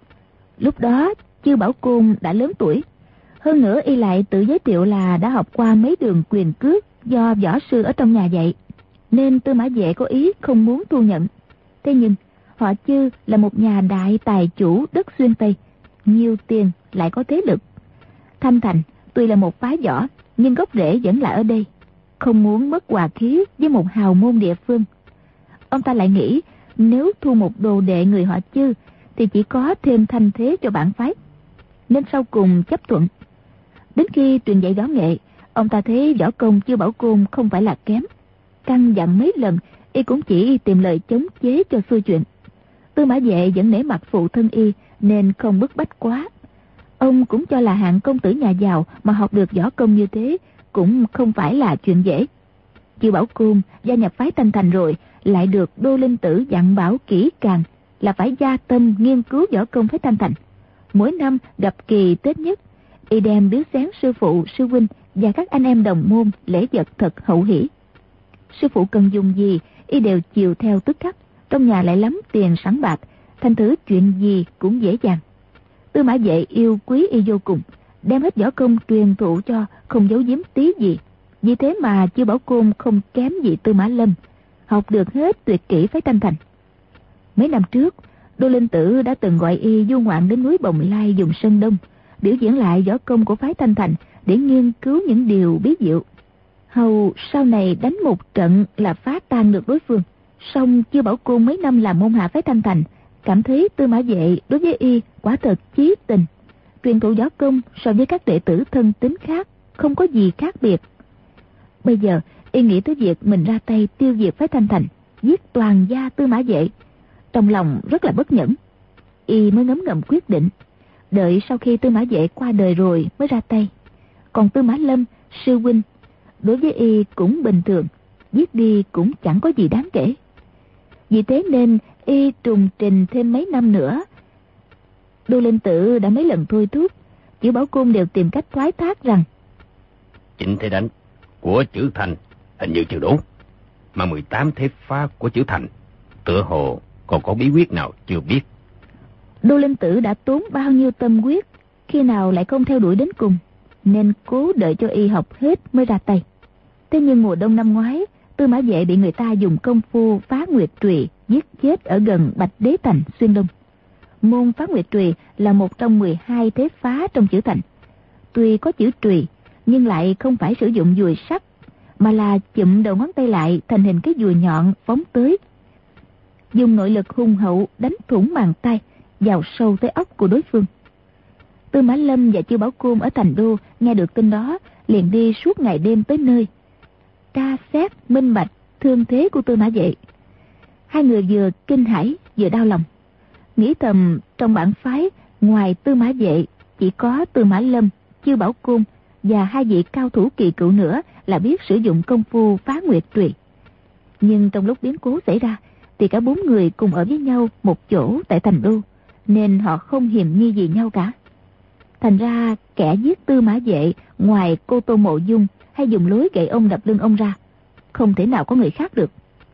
Lúc đó Chư Bảo Côn đã lớn tuổi, hơn nữa y lại tự giới thiệu là đã học qua mấy đường quyền cước do võ sư ở trong nhà dạy, nên Tư Mã Vệ có ý không muốn thu nhận. Thế nhưng họ Chư là một nhà đại tài chủ đất Xuyên Tây, nhiều tiền lại có thế lực. Thanh Thành tuy là một phái võ, nhưng gốc rễ vẫn là ở đây, không muốn mất hòa khí với một hào môn địa phương. Ông ta lại nghĩ nếu thu một đồ đệ người họ Chư thì chỉ có thêm thanh thế cho bản phái, nên sau cùng chấp thuận. Đến khi truyền dạy võ nghệ, ông ta thấy võ công Chư Bảo Côn không phải là kém, căn dặn mấy lần y cũng chỉ tìm lời chống chế cho xuôi chuyện. Tư Mã Vệ vẫn nể mặt phụ thân y nên không bức bách quá. Ông cũng cho là hạng công tử nhà giàu mà học được võ công như thế cũng không phải là chuyện dễ. Chư Bảo Côn gia nhập phái Thanh Thành rồi, lại được Đô Linh Tử dặn bảo kỹ càng là phải gia tâm nghiên cứu võ công phái Thanh Thành. Mỗi năm gặp kỳ Tết nhất, y đem biếu xén sư phụ, sư huynh và các anh em đồng môn lễ vật thật hậu hỷ. Sư phụ cần dùng gì y đều chiều theo tức khắc, trong nhà lại lắm tiền sẵn bạc, thành thử chuyện gì cũng dễ dàng. Tư Mã Vệ yêu quý y vô cùng, đem hết võ công truyền thụ cho, không giấu giếm tí gì. Vì thế mà Chư Bảo Côn không kém gì Tư Mã Lâm, học được hết tuyệt kỹ phái Thanh Thành. Mấy năm trước, Đô Linh Tử đã từng gọi y du ngoạn đến núi Bồng Lai vùng Sơn Đông, biểu diễn lại võ công của phái Thanh Thành để nghiên cứu những điều bí diệu. Hầu sau này đánh một trận là phá tan được đối phương. Song Chư Bảo Côn mấy năm làm môn hạ phái Thanh Thành, cảm thấy Tư Mã Vệ đối với y quả thật chí tình, truyền thụ võ công so với các đệ tử thân tín khác không có gì khác biệt. Bây giờ y nghĩ tới việc mình ra tay tiêu diệt phái Thanh Thành, giết toàn gia Tư Mã Vệ, trong lòng rất là bất nhẫn. Y mới ngấm ngầm quyết định đợi sau khi Tư Mã Vệ qua đời rồi mới ra tay. Còn Tư Mã Lâm, sư huynh, đối với y cũng bình thường, giết đi cũng chẳng có gì đáng kể. Vì thế nên y trùng trình thêm mấy năm nữa. Đô Linh Tử đã mấy lần thôi thúc, Chư Bảo Côn đều tìm cách thoái thác rằng chính thế đánh của chữ Thành hình như chưa đủ, mà 18 thế phá của chữ Thành tựa hồ còn có bí quyết nào chưa biết. Đô Linh Tử đã tốn bao nhiêu tâm huyết, khi nào lại không theo đuổi đến cùng, nên cố đợi cho y học hết mới ra tay. Thế nhưng mùa đông năm ngoái, Tư Mã Vệ bị người ta dùng công phu phá nguyệt trùy giết chết ở gần Bạch Đế Thành, Xuyên Đông. Môn phá nguyệt trùy là một trong 12 thế phá trong chữ Thành. Tuy có chữ trùy, nhưng lại không phải sử dụng dùi sắt, mà là chụm đầu ngón tay lại thành hình cái dùi nhọn phóng tới, dùng nội lực hùng hậu đánh thủng màng tay vào sâu tới óc của đối phương. Tư Mã Lâm và Chư Bảo Côn ở Thành Đô nghe được tin đó, liền đi suốt ngày đêm tới nơi, tra xét minh bạch thương thế của Tư Mã Vệ. Hai người vừa kinh hãi vừa đau lòng, nghĩ thầm trong bản phái ngoài Tư Mã Vệ chỉ có Tư Mã Lâm, Chư Bảo Côn và hai vị cao thủ kỳ cựu nữa là biết sử dụng công phu phá nguyệt trùy. Nhưng trong lúc biến cố xảy ra thì cả 4 người cùng ở với nhau một chỗ tại Thành Đô, nên họ không hiềm nghi gì nhau cả. Thành ra kẻ giết Tư Mã Vệ ngoài cô Tô Mộ Dung hay dùng lối gậy ông đập lưng ông ra, không thể nào có người khác được.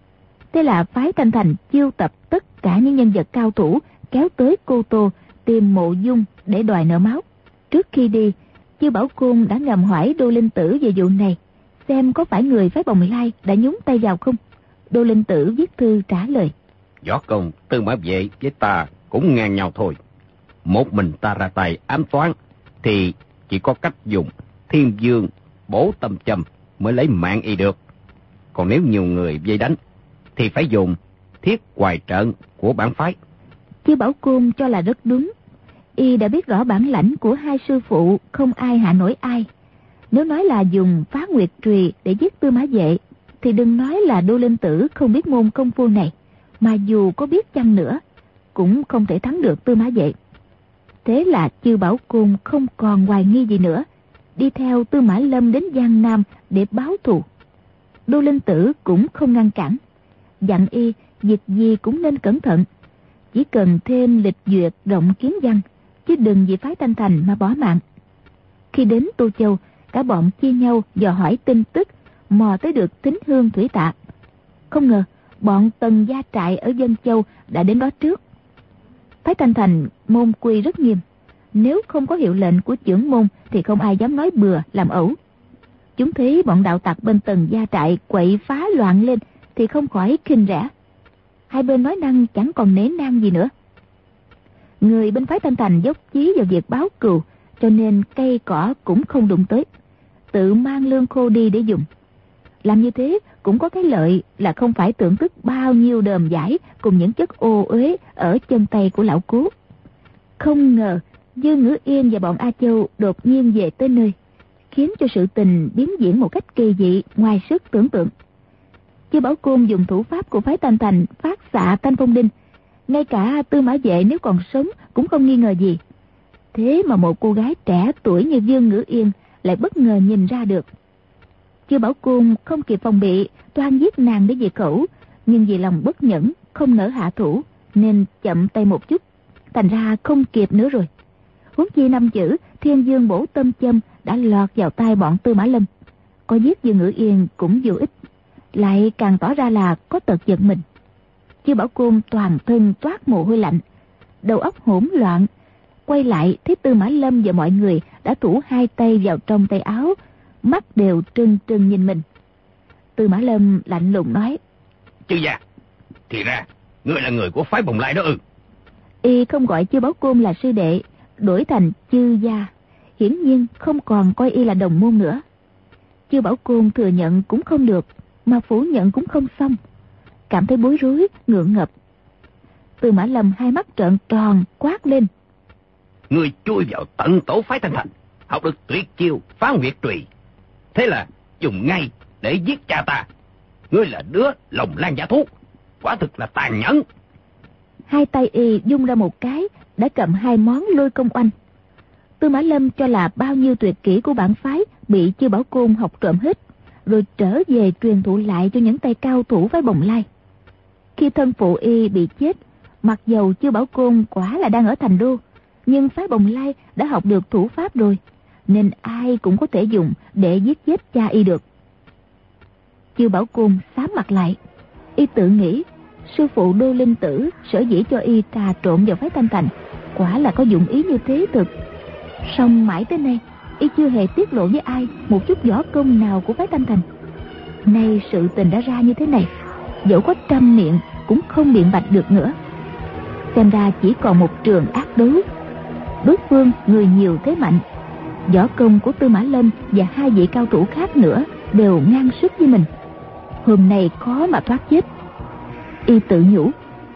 Thế là phái Thanh Thành chiêu tập tất cả những nhân vật cao thủ kéo tới Cô Tô tìm Mộ Dung để đòi nợ máu. Trước khi đi, Chư Bảo Côn đã ngầm hỏi Đô Linh Tử về vụ này, xem có phải người phái Bồng Lai đã nhúng tay vào không. Đô Linh Tử viết thư trả lời: Võ công Tư Mã Vệ với ta cũng ngang nhau thôi. Một mình ta ra tay ám toán thì chỉ có cách dùng Thiên Dương bổ tâm châm mới lấy mạng y được. Còn nếu nhiều người vây đánh thì phải dùng Thiết Hoài trận của bản phái. Chư Bảo Côn cho là rất đúng. Y đã biết rõ bản lãnh của hai sư phụ, không ai hạ nổi ai. Nếu nói là dùng Phá Nguyệt Trùy để giết Tư Mã Vệ, thì đừng nói là Đô Linh Tử không biết môn công phu này, mà dù có biết chăng nữa cũng không thể thắng được Tư Mã Vệ. Thế là Chư Bảo Côn không còn hoài nghi gì nữa, đi theo Tư Mã Lâm đến Giang Nam để báo thù. Đô Linh Tử cũng không ngăn cản, dặn y việc gì cũng nên cẩn thận, chỉ cần thêm lịch duyệt rộng kiến văn, chứ đừng vì phái Thanh Thành mà bỏ mạng. Khi đến Tô Châu, cả bọn chia nhau dò hỏi tin tức, mò tới được Thính Hương Thủy Tạ. Không ngờ bọn Tần Gia Trại ở Dân Châu đã đến đó trước. Phái Thanh Thành môn quy rất nghiêm, nếu không có hiệu lệnh của trưởng môn thì không ai dám nói bừa làm ẩu. Chúng thấy bọn đạo tặc bên Tần Gia Trại quậy phá loạn lên thì không khỏi khinh rẻ. Hai bên nói năng chẳng còn nể nang gì nữa. Người bên phái Thanh Thành dốc chí vào việc báo cừu, cho nên cây cỏ cũng không đụng tới, tự mang lương khô đi để dùng. Làm như thế cũng có cái lợi là không phải tưởng tức bao nhiêu đờm giải cùng những chất ô uế ở chân tay của lão Cố. Không ngờ Dương Ngữ Yên và bọn A Châu đột nhiên về tới nơi, khiến cho sự tình biến diễn một cách kỳ dị ngoài sức tưởng tượng. Chư Bảo Côn dùng thủ pháp của phái Thanh Thành phát xạ Thanh Phong Đinh, ngay cả Tư Mã Vệ nếu còn sống cũng không nghi ngờ gì. Thế mà một cô gái trẻ tuổi như Dương Ngữ Yên lại bất ngờ nhìn ra được. Chư Bảo Côn không kịp phòng bị, toan giết nàng để diệt khẩu, nhưng vì lòng bất nhẫn không nỡ hạ thủ nên chậm tay một chút, thành ra không kịp nữa rồi. Huống chi 5 chữ Thiên Dương bổ tâm châm đã lọt vào tai bọn Tư Mã Lâm, có giết Dương Ngữ Yên cũng vô ích, lại càng tỏ ra là có tật giật mình. Chư Bảo Côn toàn thân toát mồ hôi lạnh, đầu óc hỗn loạn, quay lại thấy Tư Mã Lâm và mọi người đã thủ hai tay vào trong tay áo, mắt đều trừng trừng nhìn mình. Tư Mã Lâm lạnh lùng nói: Chư gia, thì ra ngươi là người của phái Bồng Lai đó ư? Y không gọi Chư Bảo Côn là sư đệ, đổi thành Chư gia, hiển nhiên không còn coi y là đồng môn nữa. Chư Bảo Côn thừa nhận cũng không được, mà phủ nhận cũng không xong, cảm thấy bối rối ngượng ngập. Tư Mã Lâm hai mắt trợn tròn quát lên: Ngươi chui vào tận tổ phái Thanh Thành, học được tuyệt chiêu Phá Nguyệt Trùy, thế là dùng ngay để giết cha ta. Ngươi là đứa lòng lan giả thú, quả thực là tàn nhẫn. Hai tay y dung ra một cái đã cầm hai món lôi công oanh. Tư Mã Lâm cho là bao nhiêu tuyệt kỹ của bản phái bị Chư Bảo Côn học trộm hết, rồi trở về truyền thụ lại cho những tay cao thủ phái Bồng Lai. Khi thân phụ y bị chết, mặc dầu Chư Bảo Côn quả là đang ở thành đô, nhưng phái Bồng Lai đã học được thủ pháp rồi, nên ai cũng có thể dùng để giết chết cha y được. Chư Bảo Côn xám mặt lại, y tự nghĩ sư phụ Đô Linh Tử sở dĩ cho y trà trộn vào phái Thanh Thành quả là có dụng ý như thế thực. Song mãi tới nay y chưa hề tiết lộ với ai một chút võ công nào của phái Thanh Thành. Nay sự tình đã ra như thế này, dẫu có trăm miệng cũng không biện bạch được nữa. Xem ra chỉ còn một trường ác đấu. Đối phương người nhiều thế mạnh, võ công của Tư Mã Lâm và hai vị cao thủ khác nữa đều ngang sức với mình, hôm nay khó mà thoát chết. Y tự nhủ: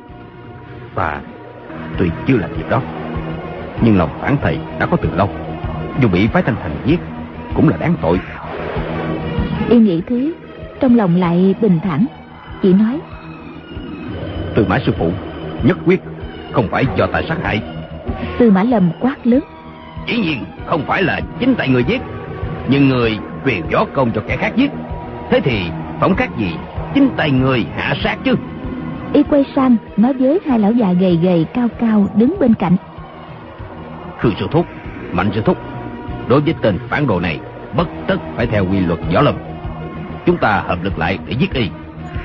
Và tuy chưa làm việc đó, nhưng lòng phản thầy đã có từ lâu, dù bị phái Thanh Thành giết cũng là đáng tội. Y nghĩ thế, trong lòng lại bình thản, chỉ nói: Tư Mã sư phụ nhất quyết không phải cho ta sát hại. Tư Mã Lâm quát lớn: Dĩ nhiên không phải là chính tay người giết, nhưng người truyền võ công cho kẻ khác giết, thế thì phỏng khác gì chính tay người hạ sát chứ. Y quay sang nói với hai lão già gầy gầy cao cao đứng bên cạnh: Khương sư thúc, Mạnh sư thúc, đối với tên phản đồ này bất tất phải theo quy luật võ lâm, chúng ta hợp lực lại để giết y.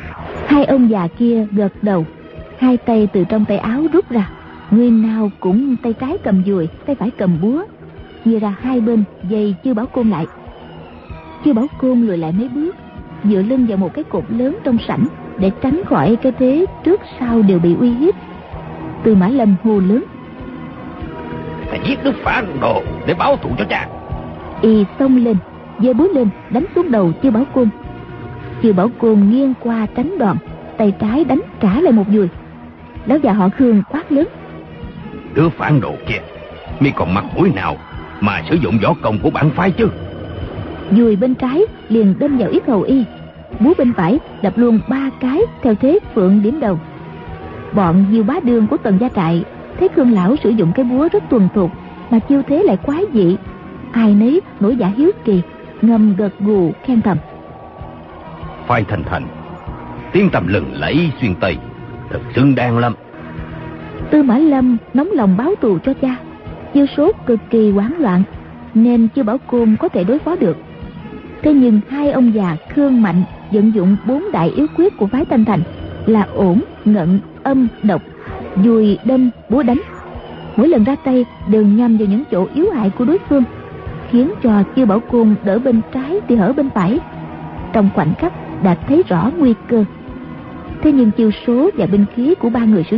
Hai ông già kia gật đầu, hai tay từ trong tay áo rút ra, người nào cũng tay trái cầm dùi, tay phải cầm búa, chia ra hai bên dây Chư Bảo Côn lại. Chư Bảo Côn lùi lại mấy bước, dựa lưng vào một cái cột lớn trong sảnh để tránh khỏi cái thế trước sau đều bị uy hiếp. Tư Mã Lâm hô lớn: "Ta giết đứa phản đồ để báo thù cho cha." Y xông lên, giơ búa lên đánh xuống đầu Chư Bảo Côn. Chư Bảo Côn nghiêng qua tránh đòn, tay trái đánh trả lại một dùi. Lão già họ Khương quát lớn: "Đứa phản đồ kia, mi còn mặt mũi nào mà sử dụng võ công của bản phái chứ?" Dùi bên trái liền đâm vào yết hầu Y, búa bên phải đập luôn 3 cái theo thế phượng điểm đầu. Bọn Diêu Bá Đương của Tần Gia Trại thấy Khương lão sử dụng cái búa rất thuần thục, mà chiêu thế lại quái dị, ai nấy nổi dạ hiếu kỳ, ngầm gật gù khen thầm: "Phái Thanh Thành tiếng tầm lừng lẫy xuyên Tây, thật xứng đáng lắm." Tư Mã Lâm nóng lòng báo thù cho cha, chiêu số cực kỳ hoảng loạn, nên Chư Bảo Côn có thể đối phó được. Thế nhưng hai ông già Khương Mạnh vận dụng 4 đại yếu quyết của phái Thanh Thành là ổn, ngận, âm, độc, dùi, đâm, búa đánh. Mỗi lần ra tay đều nhằm vào những chỗ yếu hại của đối phương, khiến cho Chư Bảo Côn đỡ bên trái thì hở bên phải. Trong khoảnh khắc đã thấy rõ nguy cơ. Thế nhưng chiêu số và binh khí của ba người sử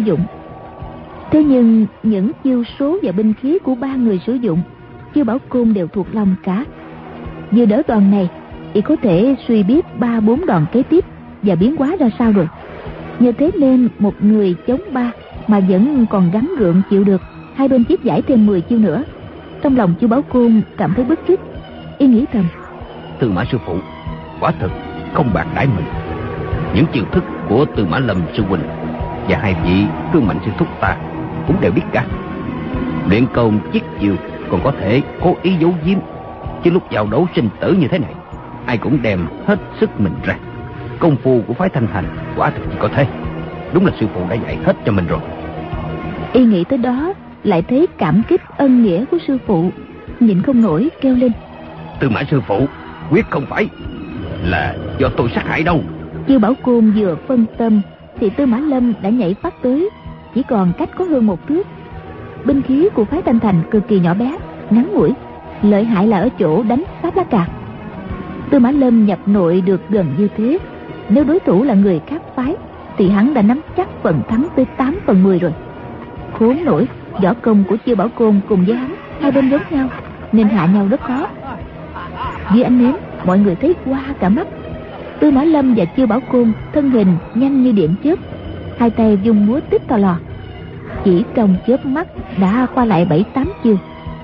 dụng, Chư Bảo Côn đều thuộc lòng cả. Vừa đỡ đòn này, y có thể suy biết 3-4 đòn kế tiếp và biến hóa ra sao rồi. Nhờ thế nên một người chống 3 mà vẫn còn gắng gượng chịu được, hai bên chiết giải thêm 10 chiêu nữa. Trong lòng Chư Bảo Côn cảm thấy bức rứt, y nghĩ thầm: Tư Mã sư phụ quả thật không bạc đãi mình. Những chiêu thức của Tư Mã Lâm sư huynh và hai vị Khương Mạnh sư thúc ta cũng đều biết cả. Luyện công chiết chiêu còn có thể cố ý giấu giếm, chứ lúc vào đấu sinh tử như thế này, ai cũng đem hết sức mình ra. Công phu của phái Thanh Thành quả thật chỉ có thế. Đúng là sư phụ đã dạy hết cho mình rồi. Y nghĩ tới đó lại thấy cảm kích ân nghĩa của sư phụ, nhịn không nổi kêu lên: Tư Mã sư phụ quyết không phải là do tôi sát hại đâu. Chư Bảo Côn vừa phân tâm thì Tư Mã Lâm đã nhảy phát tới, chỉ còn cách có hơn 1 thước. Binh khí của phái Thanh Thành cực kỳ nhỏ bé, ngắn ngủi, lợi hại là ở chỗ đánh pháp lá cà. Tư Mã Lâm nhập nội được gần như thế, nếu đối thủ là người khác phái thì hắn đã nắm chắc phần thắng tới 8/10 rồi. Khốn nổi, võ công của Chư Bảo Côn cùng với hắn hai bên giống nhau, nên hạ nhau rất khó. Dưới ánh nến, mọi người thấy qua cả mắt. Tư Mã Lâm và Chư Bảo Côn thân hình nhanh như điện chớp, hai tay dùng búa tiếp to lò, chỉ trong chớp mắt đã qua lại 7-8 chiêu.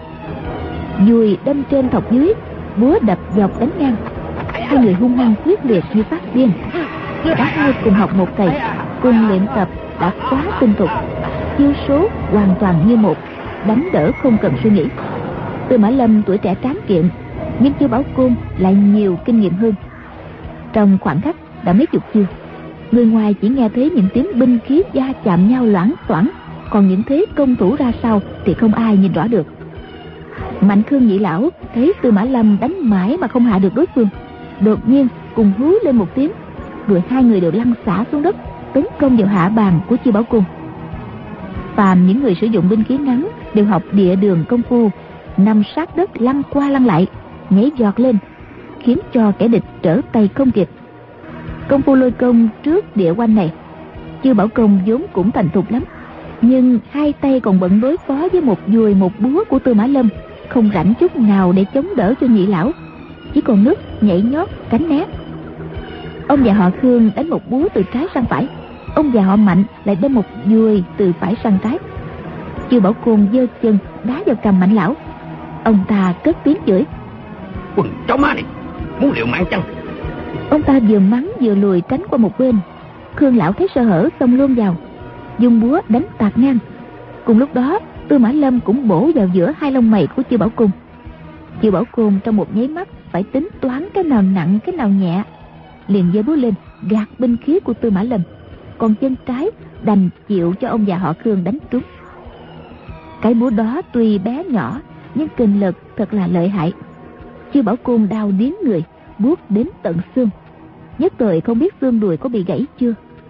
Dùi đâm trên thọc dưới, búa đập dọc đánh ngang, hai người hung hăng quyết liệt như phát điên. Cả hai cùng học một thầy, cùng luyện tập đã quá tinh thục, chiêu số hoàn toàn như một, đánh đỡ không cần suy nghĩ. Tư Mã Lâm tuổi trẻ tráng kiện, nhưng Chư Bảo Côn lại nhiều kinh nghiệm hơn. Trong khoảng khắc đã mấy chục chiêu, người ngoài chỉ nghe thấy những tiếng binh khí va chạm nhau loảng xoảng, còn những thế công thủ ra sao thì không ai nhìn rõ được. Mạnh Khương nhị lão thấy Tư Mã Lâm đánh mãi mà không hạ được đối phương, đột nhiên cùng hú lên một tiếng, rồi hai người đều lăn xả xuống đất, tấn công vào hạ bàn của Chư Bảo Côn. Phàm những người sử dụng binh khí ngắn đều học địa đường công phu, nằm sát đất lăn qua lăn lại, nhảy giọt lên, khiến cho kẻ địch trở tay không kịp. Công phu lôi công trước địa quanh này, Chư Bảo Côn vốn cũng thành thục lắm, nhưng hai tay còn bận đối phó với một dùi một búa của Tư Mã Lâm, không rảnh chút nào để chống đỡ cho nhị lão, chỉ còn nước nhảy nhót tránh né. Ông già họ Khương đánh một búa từ trái sang phải, ông già họ Mạnh lại đâm một dùi từ phải sang trái. Chư Bảo Côn giơ chân đá vào cằm Mạnh lão. Ông ta cất tiếng chửi: Quần chó má này, muốn liều mạng chăng? Ông ta vừa mắng vừa lùi tránh qua một bên. Khương lão thấy sơ hở xông luôn vào, dùng búa đánh tạt ngang. Cùng lúc đó Tư Mã Lâm cũng bổ vào giữa hai lông mày của Chư Bảo Côn. Chư Bảo Côn trong một nháy mắt phải tính toán cái nào nặng cái nào nhẹ, liền giơ búa lên gạt binh khí của Tư Mã Lâm, còn chân trái đành chịu cho ông già họ Khương đánh trúng. Cái búa đó tuy bé nhỏ nhưng kình lực thật là lợi hại. Chư Bảo Côn đau điếng người, buốt đến tận xương, nhất thời không biết xương đùi có bị gãy chưa,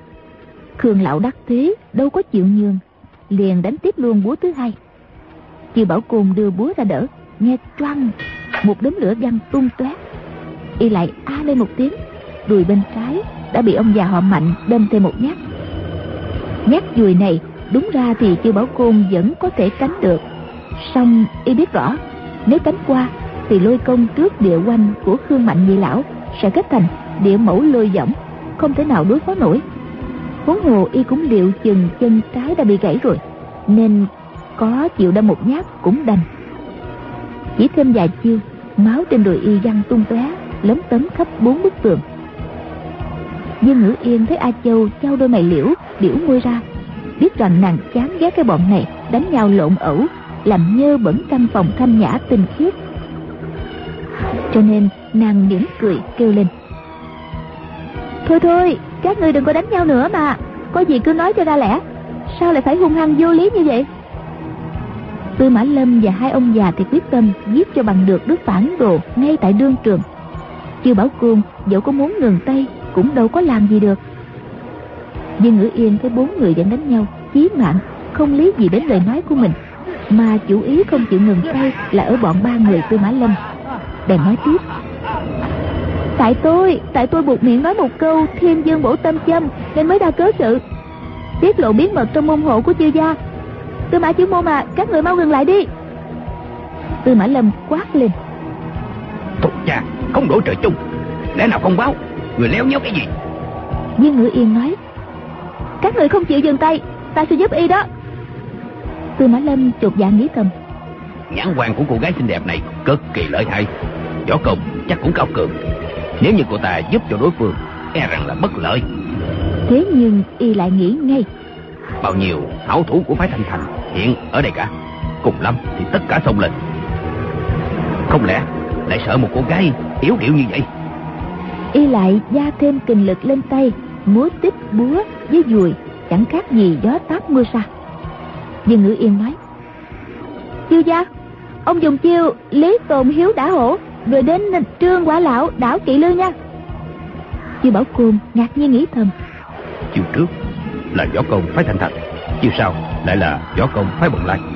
Khương lão đắc thế đâu có chịu nhường, liền đánh tiếp luôn búa thứ hai. Chư Bảo Côn đưa búa ra đỡ, nghe choang, một đốm lửa văng tung tóe. Y lại a lên một tiếng, đùi bên trái đã bị ông già họ Mạnh đâm thêm một nhát. Nhát dùi này đúng ra thì Chư Bảo Côn vẫn có thể tránh được, song y biết rõ nếu tránh qua thì lôi công trước địa quanh của Khương Mạnh nhị lão sẽ kết thành địa mẫu lôi võng, không thể nào đối phó nổi. Huống hồ y cũng liệu chừng chân trái đã bị gãy rồi, nên có chịu đâm một nhát cũng đành. Chỉ thêm vài chiêu, máu trên đùi y văng tung tóe, lấm tấm khắp 4 bức tường. Dương Ngữ Yên thấy A Châu chau đôi mày liễu, biểu môi ra, biết rằng nàng chán ghét cái bọn này đánh nhau lộn ẩu, làm nhơ bẩn căn phòng thanh nhã tinh khiết. Cho nên nàng mỉm cười kêu lên: Thôi thôi, các ngươi đừng có đánh nhau nữa mà, có gì cứ nói cho ra lẽ, sao lại phải hung hăng vô lý như vậy? Tư Mã Lâm và hai ông già thì quyết tâm giết cho bằng được đứa phản đồ ngay tại đương trường. Chư Bảo Côn dẫu có muốn ngừng tay cũng đâu có làm gì được. Dương Ngữ Yên thấy 4 người vẫn đánh nhau chí mạng, không lý gì đến lời nói của mình, mà chủ ý không chịu ngừng tay là ở bọn 3 người Tư Mã Lâm. Bèn nói tiếp: Tại tôi buộc miệng nói một câu Thiên Dương Bổ Tâm Châm nên mới ra cớ sự, tiết lộ bí mật trong môn hộ của chư gia. Tư Mã Chưởng Môn à, các người mau ngừng lại đi. Tư Mã Lâm quát lên: Thục cha, không đổi trời chung, lẽ nào không báo, người léo nhéo cái gì? Dương Ngữ Yên nói: Các người không chịu dừng tay, ta sẽ giúp y đó. Tư Mã Lâm chột dạ nghĩ thầm: Nhãn quan của cô gái xinh đẹp này cực kỳ lợi hại, võ công chắc cũng cao cường. Nếu như cô ta giúp cho đối phương, e rằng là bất lợi. Thế nhưng y lại nghĩ ngay: Bao nhiêu hảo thủ của phái Thanh Thành hiện ở đây cả, cùng lắm thì tất cả xông lên. Không lẽ lại sợ một cô gái yếu điệu như vậy? Y lại gia thêm kình lực lên tay, múa tích búa với dùi chẳng khác gì gió táp mưa sa. Dương Ngữ Yên nói: Chư gia, ông dùng chiêu Lý Tồn Hiếu Đả Hổ, rồi đến Trương Quả Lão đảo Kỵ Lư nha. Chư Bảo Côn ngạc nhiên nghĩ thầm: Chiêu trước là võ công phái Thanh Thành, chiêu sau lại là võ công phái Bồng Lai.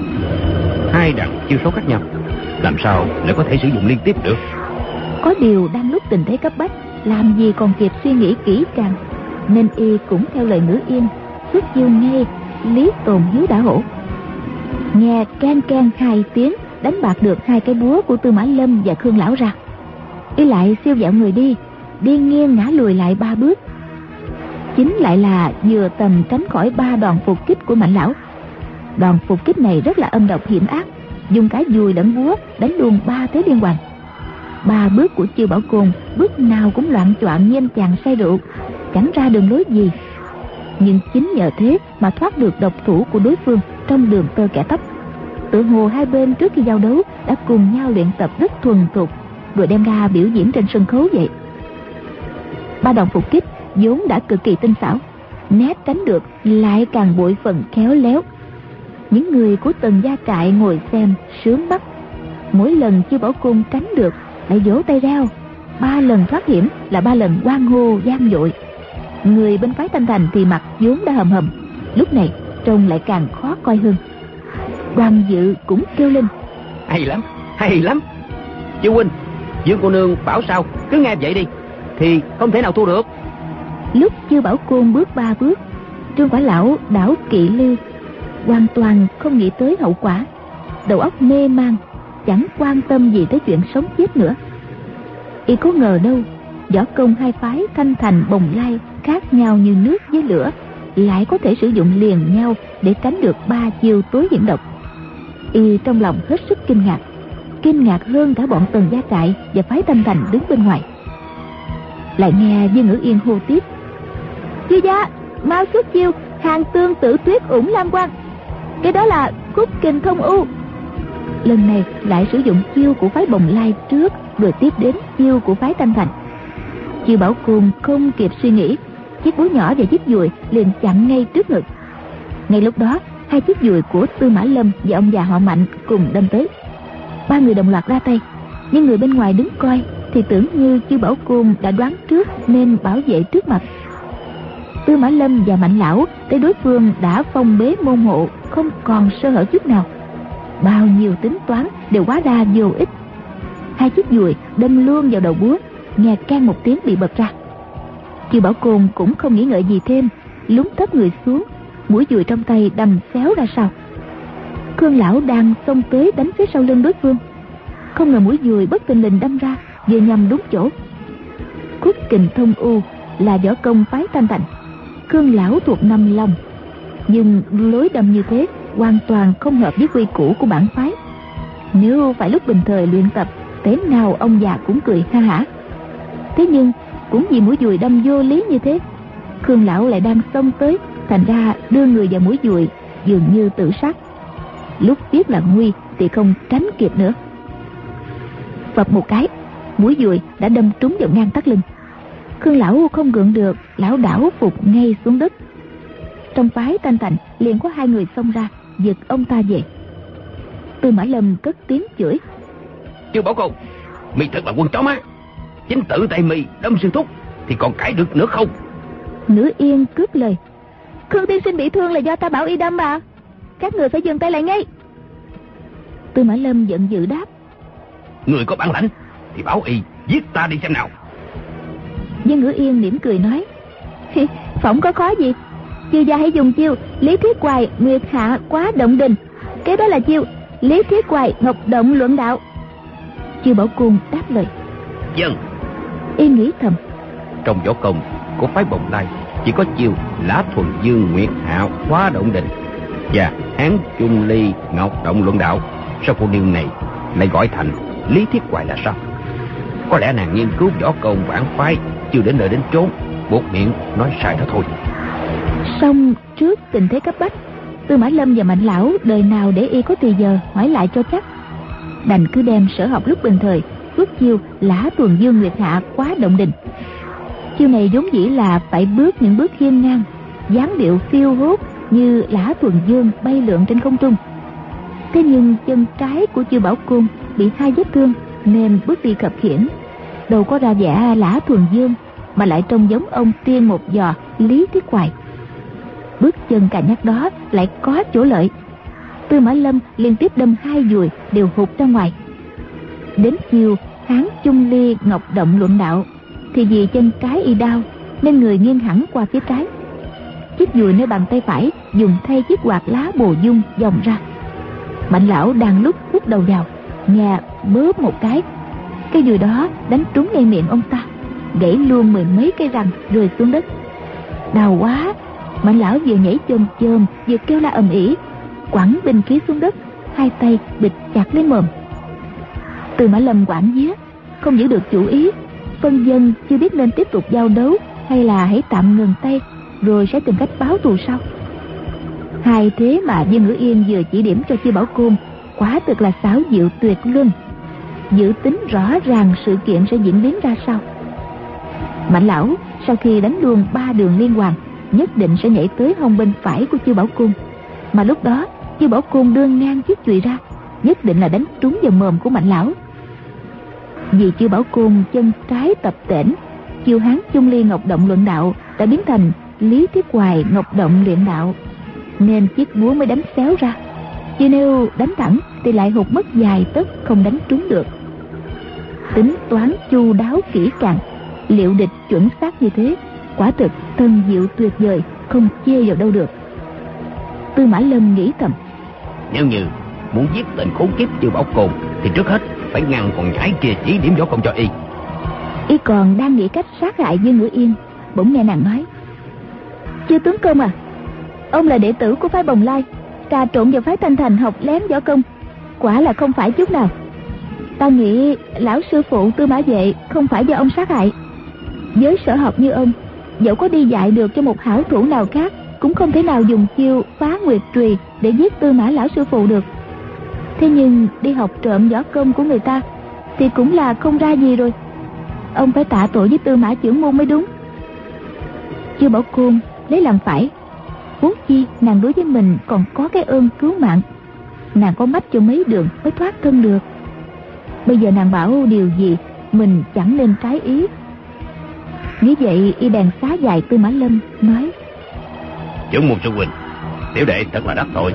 Hai đẳng chiêu số khác nhau, làm sao lại có thể sử dụng liên tiếp được? Có điều đang lúc tình thế cấp bách, làm gì còn kịp suy nghĩ kỹ càng, nên y cũng theo lời Ngữ Yên xuất chiêu ngay Lý Tồn Hiếu Đả Hổ. Nghe can can 2 tiếng đánh bạc được 2 cái búa của Tư Mã Lâm và Khương lão ra, y lại siêu vẹo người đi nghiêng ngã lùi lại 3 bước. Chính lại là vừa tầm tránh khỏi 3 đòn phục kích của Mạnh lão. Đòn phục kích này rất là âm độc hiểm ác, dùng cả dùi lẫn búa đánh luôn 3 thế liên hoàn. 3 bước của Chư Bảo Côn bước nào cũng loạn choạng như anh chàng say rượu, chẳng ra đường lối gì. Nhưng chính nhờ thế mà thoát được độc thủ của đối phương trong đường tơ kẻ tóc. Tự hồ hai bên trước khi giao đấu đã cùng nhau luyện tập rất thuần thục, rồi đem ra biểu diễn trên sân khấu vậy. 3 đòn phục kích vốn đã cực kỳ tinh xảo, né tránh được lại càng bội phần khéo léo. Những người của Tần gia trại ngồi xem sướng mắt. Mỗi lần Chư Bảo Côn tránh được lại vỗ tay reo, 3 lần thoát hiểm là 3 lần hoan hô vang dội. Người bên phái Thanh Thành thì mặt vốn đã hầm hầm, lúc này trông lại càng khó coi hơn. Đoàn Dự cũng kêu lên: Hay lắm Chư huynh, Dương cô nương bảo sao cứ nghe vậy đi, thì không thể nào thua được. Lúc Chư Bảo Côn bước 3 bước, Trương Quả Lão đảo Kỵ Lư hoàn toàn không nghĩ tới hậu quả, đầu óc mê man, chẳng quan tâm gì tới chuyện sống chết nữa. Y có ngờ đâu võ công hai phái Thanh Thành Bồng Lai khác nhau như nước với lửa, lại có thể sử dụng liền nhau để tránh được 3 chiêu tối hiểm độc. Y trong lòng hết sức kinh ngạc hơn cả bọn Tần gia trại và phái Thanh Thành đứng bên ngoài. Lại nghe Dương Ngữ Yên hô tiếp: Chư gia, mau xuất chiêu Hàng Tương Tự Tuyết Ủng Lam Quang, cái đó là Khúc Kình Thông U. Lần này lại sử dụng chiêu của phái Bồng Lai trước, rồi tiếp đến chiêu của phái Thanh Thành. Chư Bảo Côn không kịp suy nghĩ, chiếc búa nhỏ và chiếc dùi liền chặn ngay trước ngực. Ngay lúc đó 2 chiếc dùi của Tư Mã Lâm và ông già họ Mạnh cùng đâm tới. 3 người đồng loạt ra tay, nhưng người bên ngoài đứng coi thì tưởng như Chư Bảo Côn đã đoán trước nên bảo vệ trước mặt. Tư Mã Lâm và Mạnh Lão thấy đối phương đã phong bế môn hộ, không còn sơ hở chút nào. Bao nhiêu tính toán đều hóa ra vô ích. Hai chiếc dùi đâm luôn vào đầu búa, nghe keng một tiếng bị bật ra. Chư Bảo Côn cũng không nghĩ ngợi gì thêm, lún thấp người xuống, mũi dùi trong tay đâm xéo ra sau. Khương Lão đang xông tới đánh phía sau lưng đối phương, không ngờ mũi dùi bất thình lình đâm ra, vừa nhằm đúng chỗ. Cốt Kình Thông U là võ công phái Tam Thành, Khương Lão thuộc Năm Long, nhưng lối đâm như thế hoàn toàn không hợp với quy củ của bản phái. Nếu phải lúc bình thời luyện tập, thế nào ông già cũng cười ha hả. Thế nhưng cũng vì mũi dùi đâm vô lý như thế, Khương Lão lại đang xông tới, thành ra đưa người vào mũi dùi dường như tự sát. Lúc biết là nguy thì không tránh kịp nữa. Phập một cái, mũi dùi đã đâm trúng vào ngang thắt lưng. Khương Lão không gượng được, lão đảo phục ngay xuống đất. Trong phái Tam Thành liền có hai người xông ra giật ông ta về. Tư Mã Lâm cất tiếng chửi: Chư Bảo Côn, mày thật là quân chó má, chính tự tay mày đâm sư thúc thì còn cãi được nữa không? Nữ Yên cướp lời: Khương tiên sinh bị thương là do ta bảo y đâm mà, các người phải dừng tay lại ngay. Tư Mã Lâm giận dữ đáp: Người có bản lãnh thì bảo y giết ta đi xem nào. Nhưng Ngữ Yên mỉm cười nói: Phỏng có khó gì, chư gia hãy dùng chiêu Lý Thiết Hoài Nguyệt Hạ Quá Động Đình, kế đó là chiêu Lý Thiết Hoài Ngọc Động Luận Đạo. Chư Bảo Côn đáp lời: Vâng. Yên nghĩ thầm, trong võ công của phái Bồng Lai chỉ có chiêu Lã Thuần Dương Nguyệt Hạ Quá Động Đình và Hán Trung Ly Ngọc Động Luận Đạo. Sao cô nương này lại gọi thành Lý Thiết Hoài là sao? Có lẽ nàng nghiên cứu võ công bản phái chưa đến nơi đến chốn, buộc miệng nói sai đó thôi. Song trước tình thế cấp bách, Tư Mã Lâm và Mạnh Lão đời nào để y có thì giờ hỏi lại cho chắc, đành cứ đem sở học lúc bình thời xuất chiêu Lã Thuần Dương Nguyệt Hạ Quá Động Đình. Chiêu này vốn dĩ là phải bước những bước hiên ngang, dáng điệu phiêu hốt như Lã Thuần Dương bay lượn trên không trung. Thế nhưng chân trái của Chư Bảo Côn bị hai vết thương nên bước đi khập khiễng, đâu có ra vẻ Lã Thuần Dương mà lại trông giống ông tiên một giò Lý Thiết Hoài. Bước chân cà nhắc đó lại có chỗ lợi, Tư Mã Lâm liên tiếp đâm hai dùi đều hụt ra ngoài. Đến chiều Hán Trung Ly Ngọc Động Luận Đạo thì vì chân trái y đau nên người nghiêng hẳn qua phía trái. Chiếc dùi nơi bàn tay phải dùng thay chiếc quạt lá bồ dung vòng ra. Mạnh Lão đang lúc hút đầu vào, nghe bóp một cái dùi đó đánh trúng ngay miệng ông ta, gãy luôn mười mấy cây răng rơi xuống đất. Đau quá, Mạnh Lão vừa nhảy chồm chồm vừa kêu la ầm ĩ, quẳng binh khí xuống đất, hai tay bịt chặt lấy mồm. Tư Mã Lâm quảng vía, không giữ được chủ ý, phân dân chưa biết nên tiếp tục giao đấu hay là hãy tạm ngừng tay rồi sẽ tìm cách báo thù sau. Hai thế mà Dương Ngữ Yên vừa chỉ điểm cho Chư Bảo Côn quả thực là xảo diệu tuyệt luân, dự tính rõ ràng sự kiện sẽ diễn biến ra sao. Mạnh Lão sau khi đánh luôn ba đường liên hoàn nhất định sẽ nhảy tới hông bên phải của Chư Bảo Côn, mà lúc đó Chư Bảo Côn đưa ngang chiếc chùy ra, nhất định là đánh trúng vào mồm của Mạnh Lão. Vì Chư Bảo Côn chân trái tập tễnh, chiêu Hán Trung Ly Ngọc Động Luận Đạo đã biến thành Lý Thiết Hoài Ngọc Động Luyện Đạo, nên chiếc búa mới đánh xéo ra, chứ nếu đánh thẳng thì lại hụt mất dài tấc không đánh trúng được. Tính toán chu đáo kỹ càng, liệu địch chuẩn xác như thế, quả thực thân diệu tuyệt vời, không chê vào đâu được. Tư Mã Lâm nghĩ thầm, nếu như muốn giết tên khốn kiếp Chư Bảo Côn thì trước hết phải ngăn con nhãi kia chỉ điểm võ công cho y. Y còn đang nghĩ cách sát hại Dương Ngữ Yên, bỗng nghe nàng nói: Chư tướng công à, ông là đệ tử của phái Bồng Lai, trà trộn vào phái Thanh Thành học lén võ công, quả là không phải chút nào. Ta nghĩ lão sư phụ Tư Mã Vệ không phải do ông sát hại. Với sở học như ông, dẫu có đi dạy được cho một hảo thủ nào khác, cũng không thể nào dùng chiêu Phá Nguyệt Trùy để giết Tư Mã lão sư phụ được. Thế nhưng đi học trộm võ công của người ta thì cũng là không ra gì rồi. Ông phải tạ tội với Tư Mã trưởng môn mới đúng. Chư Bảo Côn lấy làm phải, huống chi nàng đối với mình còn có cái ơn cứu mạng, nàng có mách cho mấy đường mới thoát thân được. Bây giờ nàng bảo điều gì mình chẳng nên trái ý. Nghĩ vậy y bèn xá dài Tư Mã Lâm, nói: Trưởng môn sư huynh, tiểu đệ thật là đắc tội.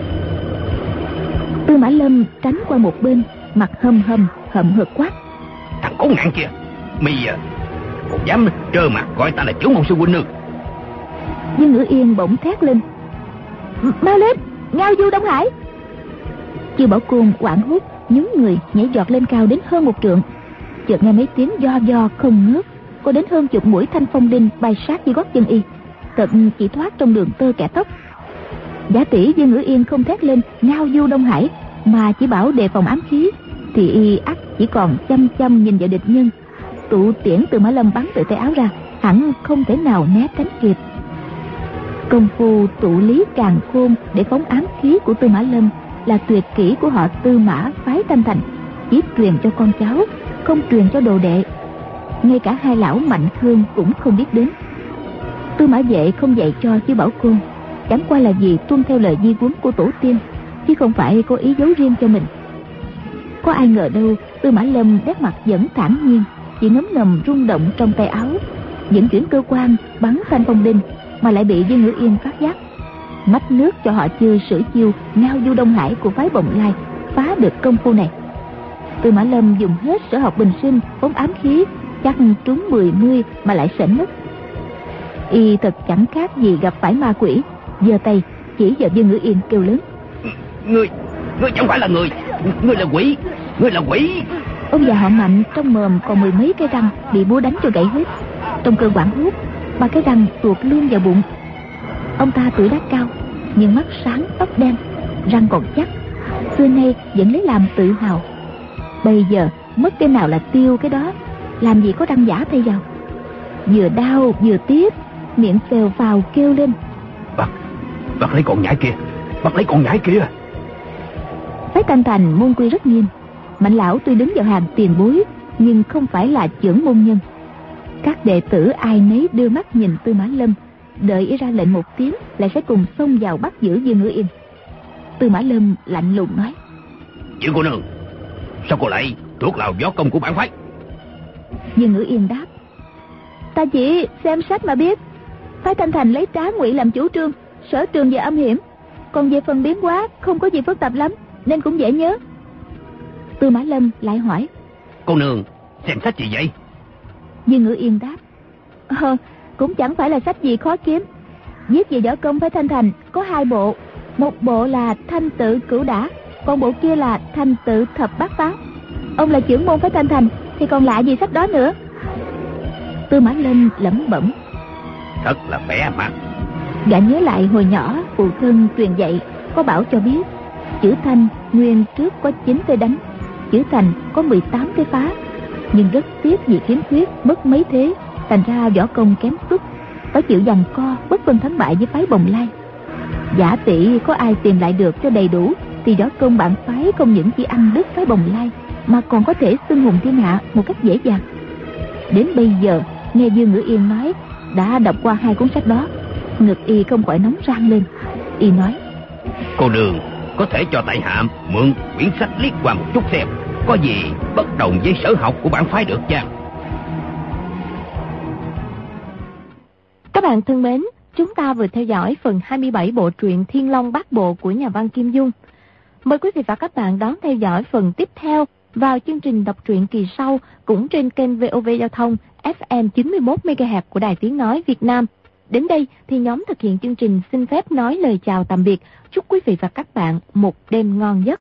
Tư Mã Lâm tránh qua một bên, mặt hầm hực quát: Thằng khốn nạn kia, mi còn dám trơ mặt gọi ta là trưởng môn sư huynh ư? Dương Ngữ Yên bỗng thét lên: Mau lên, Ngao Du Đông Hải! Chư Bảo Côn hoảng hốt nhún người nhảy giọt lên cao đến hơn 1 trượng. Chợt nghe mấy tiếng do không ngớt, có đến hơn chục mũi thanh phong đinh bay sát dưới gót chân y, tận chỉ thoát trong đường tơ kẻ tóc. Giả tỷ Dương Ngữ Yên không thét lên Ngao Du Đông Hải, mà chỉ bảo đề phòng ám khí, thì y ắt chỉ còn chăm nhìn vào địch nhân. Tụ tiễn Tư Mã Lâm bắn từ tay áo ra, hẳn không thể nào né tránh kịp. Công phu tụ lý càn khôn để phóng ám khí của Tư Mã Lâm là tuyệt kỹ của họ Tư Mã phái Thanh Thành, chỉ truyền cho con cháu, không truyền cho đồ đệ. Ngay cả hai lão Mạnh Thương cũng không biết đến. Tư Mã Vệ không dạy cho Chư Bảo Côn, chẳng qua là vì tuân theo lời di huấn của tổ tiên, chứ không phải có ý giấu riêng cho mình. Có ai ngờ đâu Tư Mã Lâm nét mặt vẫn thản nhiên, chỉ ngấm ngầm rung động trong tay áo, dẫn chuyển cơ quan bắn thanh phong đinh, mà lại bị Dương Ngữ Yên phát giác. Mách nước cho họ Chư sử chiêu Ngao Du Đông Hải của phái Bồng Lai, phá được công phu này. Tư Mã Lâm dùng hết sở học bình sinh phóng ám khí, chắc trúng 10 mà lại sễnh mất. Y thật chẳng khác gì gặp phải ma quỷ, giơ tay chỉ vào Dương Ngữ Yên kêu lớn: Ngươi chẳng phải là người, ngươi là quỷ, ngươi là quỷ. Ông già họ Mạnh trong mồm còn 10 mấy cái răng bị búa đánh cho gãy hết. Trong cơn hoảng hốt, 3 cái răng tuột luôn vào bụng. Ông ta tuổi đã cao, nhưng mắt sáng, tóc đen, răng còn chắc, xưa nay vẫn lấy làm tự hào. Bây giờ mất cái nào là tiêu cái đó, làm gì có răng giả thay vào. Vừa đau vừa tiếc, miệng phèo phào kêu lên: Bắt lấy con nhãi kia, bắt lấy con nhãi kia. Phái Thanh Thành môn quy rất nghiêm. Mạnh lão tuy đứng vào hàng tiền bối, nhưng không phải là trưởng môn nhân. Các đệ tử ai nấy đưa mắt nhìn Tư Mã Lâm, đợi ý ra lệnh một tiếng lại sẽ cùng xông vào bắt giữ Dương Ngữ Yên. Tư Mã Lâm lạnh lùng nói: Dương cô nương, sao cô lại thuộc vào võ công của bản phái? Dương Ngữ Yên đáp: Ta chỉ xem sách mà biết. Phái Thanh Thành lấy Trá Ngụy làm chủ trương, sở trường về âm hiểm, còn về phần biến hóa không có gì phức tạp lắm, nên cũng dễ nhớ. Tư Mã Lâm lại hỏi: Cô nương xem sách gì vậy? Dương Ngữ Yên đáp: Cũng chẳng phải là sách gì khó kiếm. Viết về võ công phái Thanh Thành có 2 bộ. Một bộ là Thanh Tự Cửu Đả, còn bộ kia là Thanh Tự Thập Bát Pháo. Ông là trưởng môn phái Thanh Thành thì còn lạ gì sách đó nữa. Tư Mã Lâm lẩm bẩm: Thật là bẻ mặt. Gã nhớ lại hồi nhỏ phụ thân truyền dạy có bảo cho biết, chữ Thanh nguyên trước có 9 cây đánh, chữ Thành có 18 cái phá, nhưng rất tiếc vì khiếm khuyết mất mấy thế, thành ra võ công kém xuất, phải chịu giằng co bất phân thắng bại với phái Bồng Lai. Giả tỷ có ai tìm lại được cho đầy đủ, thì võ công bản phái không những chỉ ăn đứt phái Bồng Lai, mà còn có thể xưng hùng thiên hạ một cách dễ dàng. Đến bây giờ nghe Dương Ngữ Yên nói đã đọc qua 2 cuốn sách đó, ngực y không khỏi nóng rang lên. Y nói: Cô nương có thể cho tại hạ mượn quyển sách liếc qua một chút xem, có gì bất đồng với sở học của bản phái được chăng? Các bạn thân mến, chúng ta vừa theo dõi phần 27 bộ truyện Thiên Long Bát Bộ của nhà văn Kim Dung. Mời quý vị và các bạn đón theo dõi phần tiếp theo vào chương trình đọc truyện kỳ sau, cũng trên kênh VOV Giao thông FM 91 MHz của Đài Tiếng nói Việt Nam. Đến đây thì nhóm thực hiện chương trình xin phép nói lời chào tạm biệt. Chúc quý vị và các bạn một đêm ngon giấc.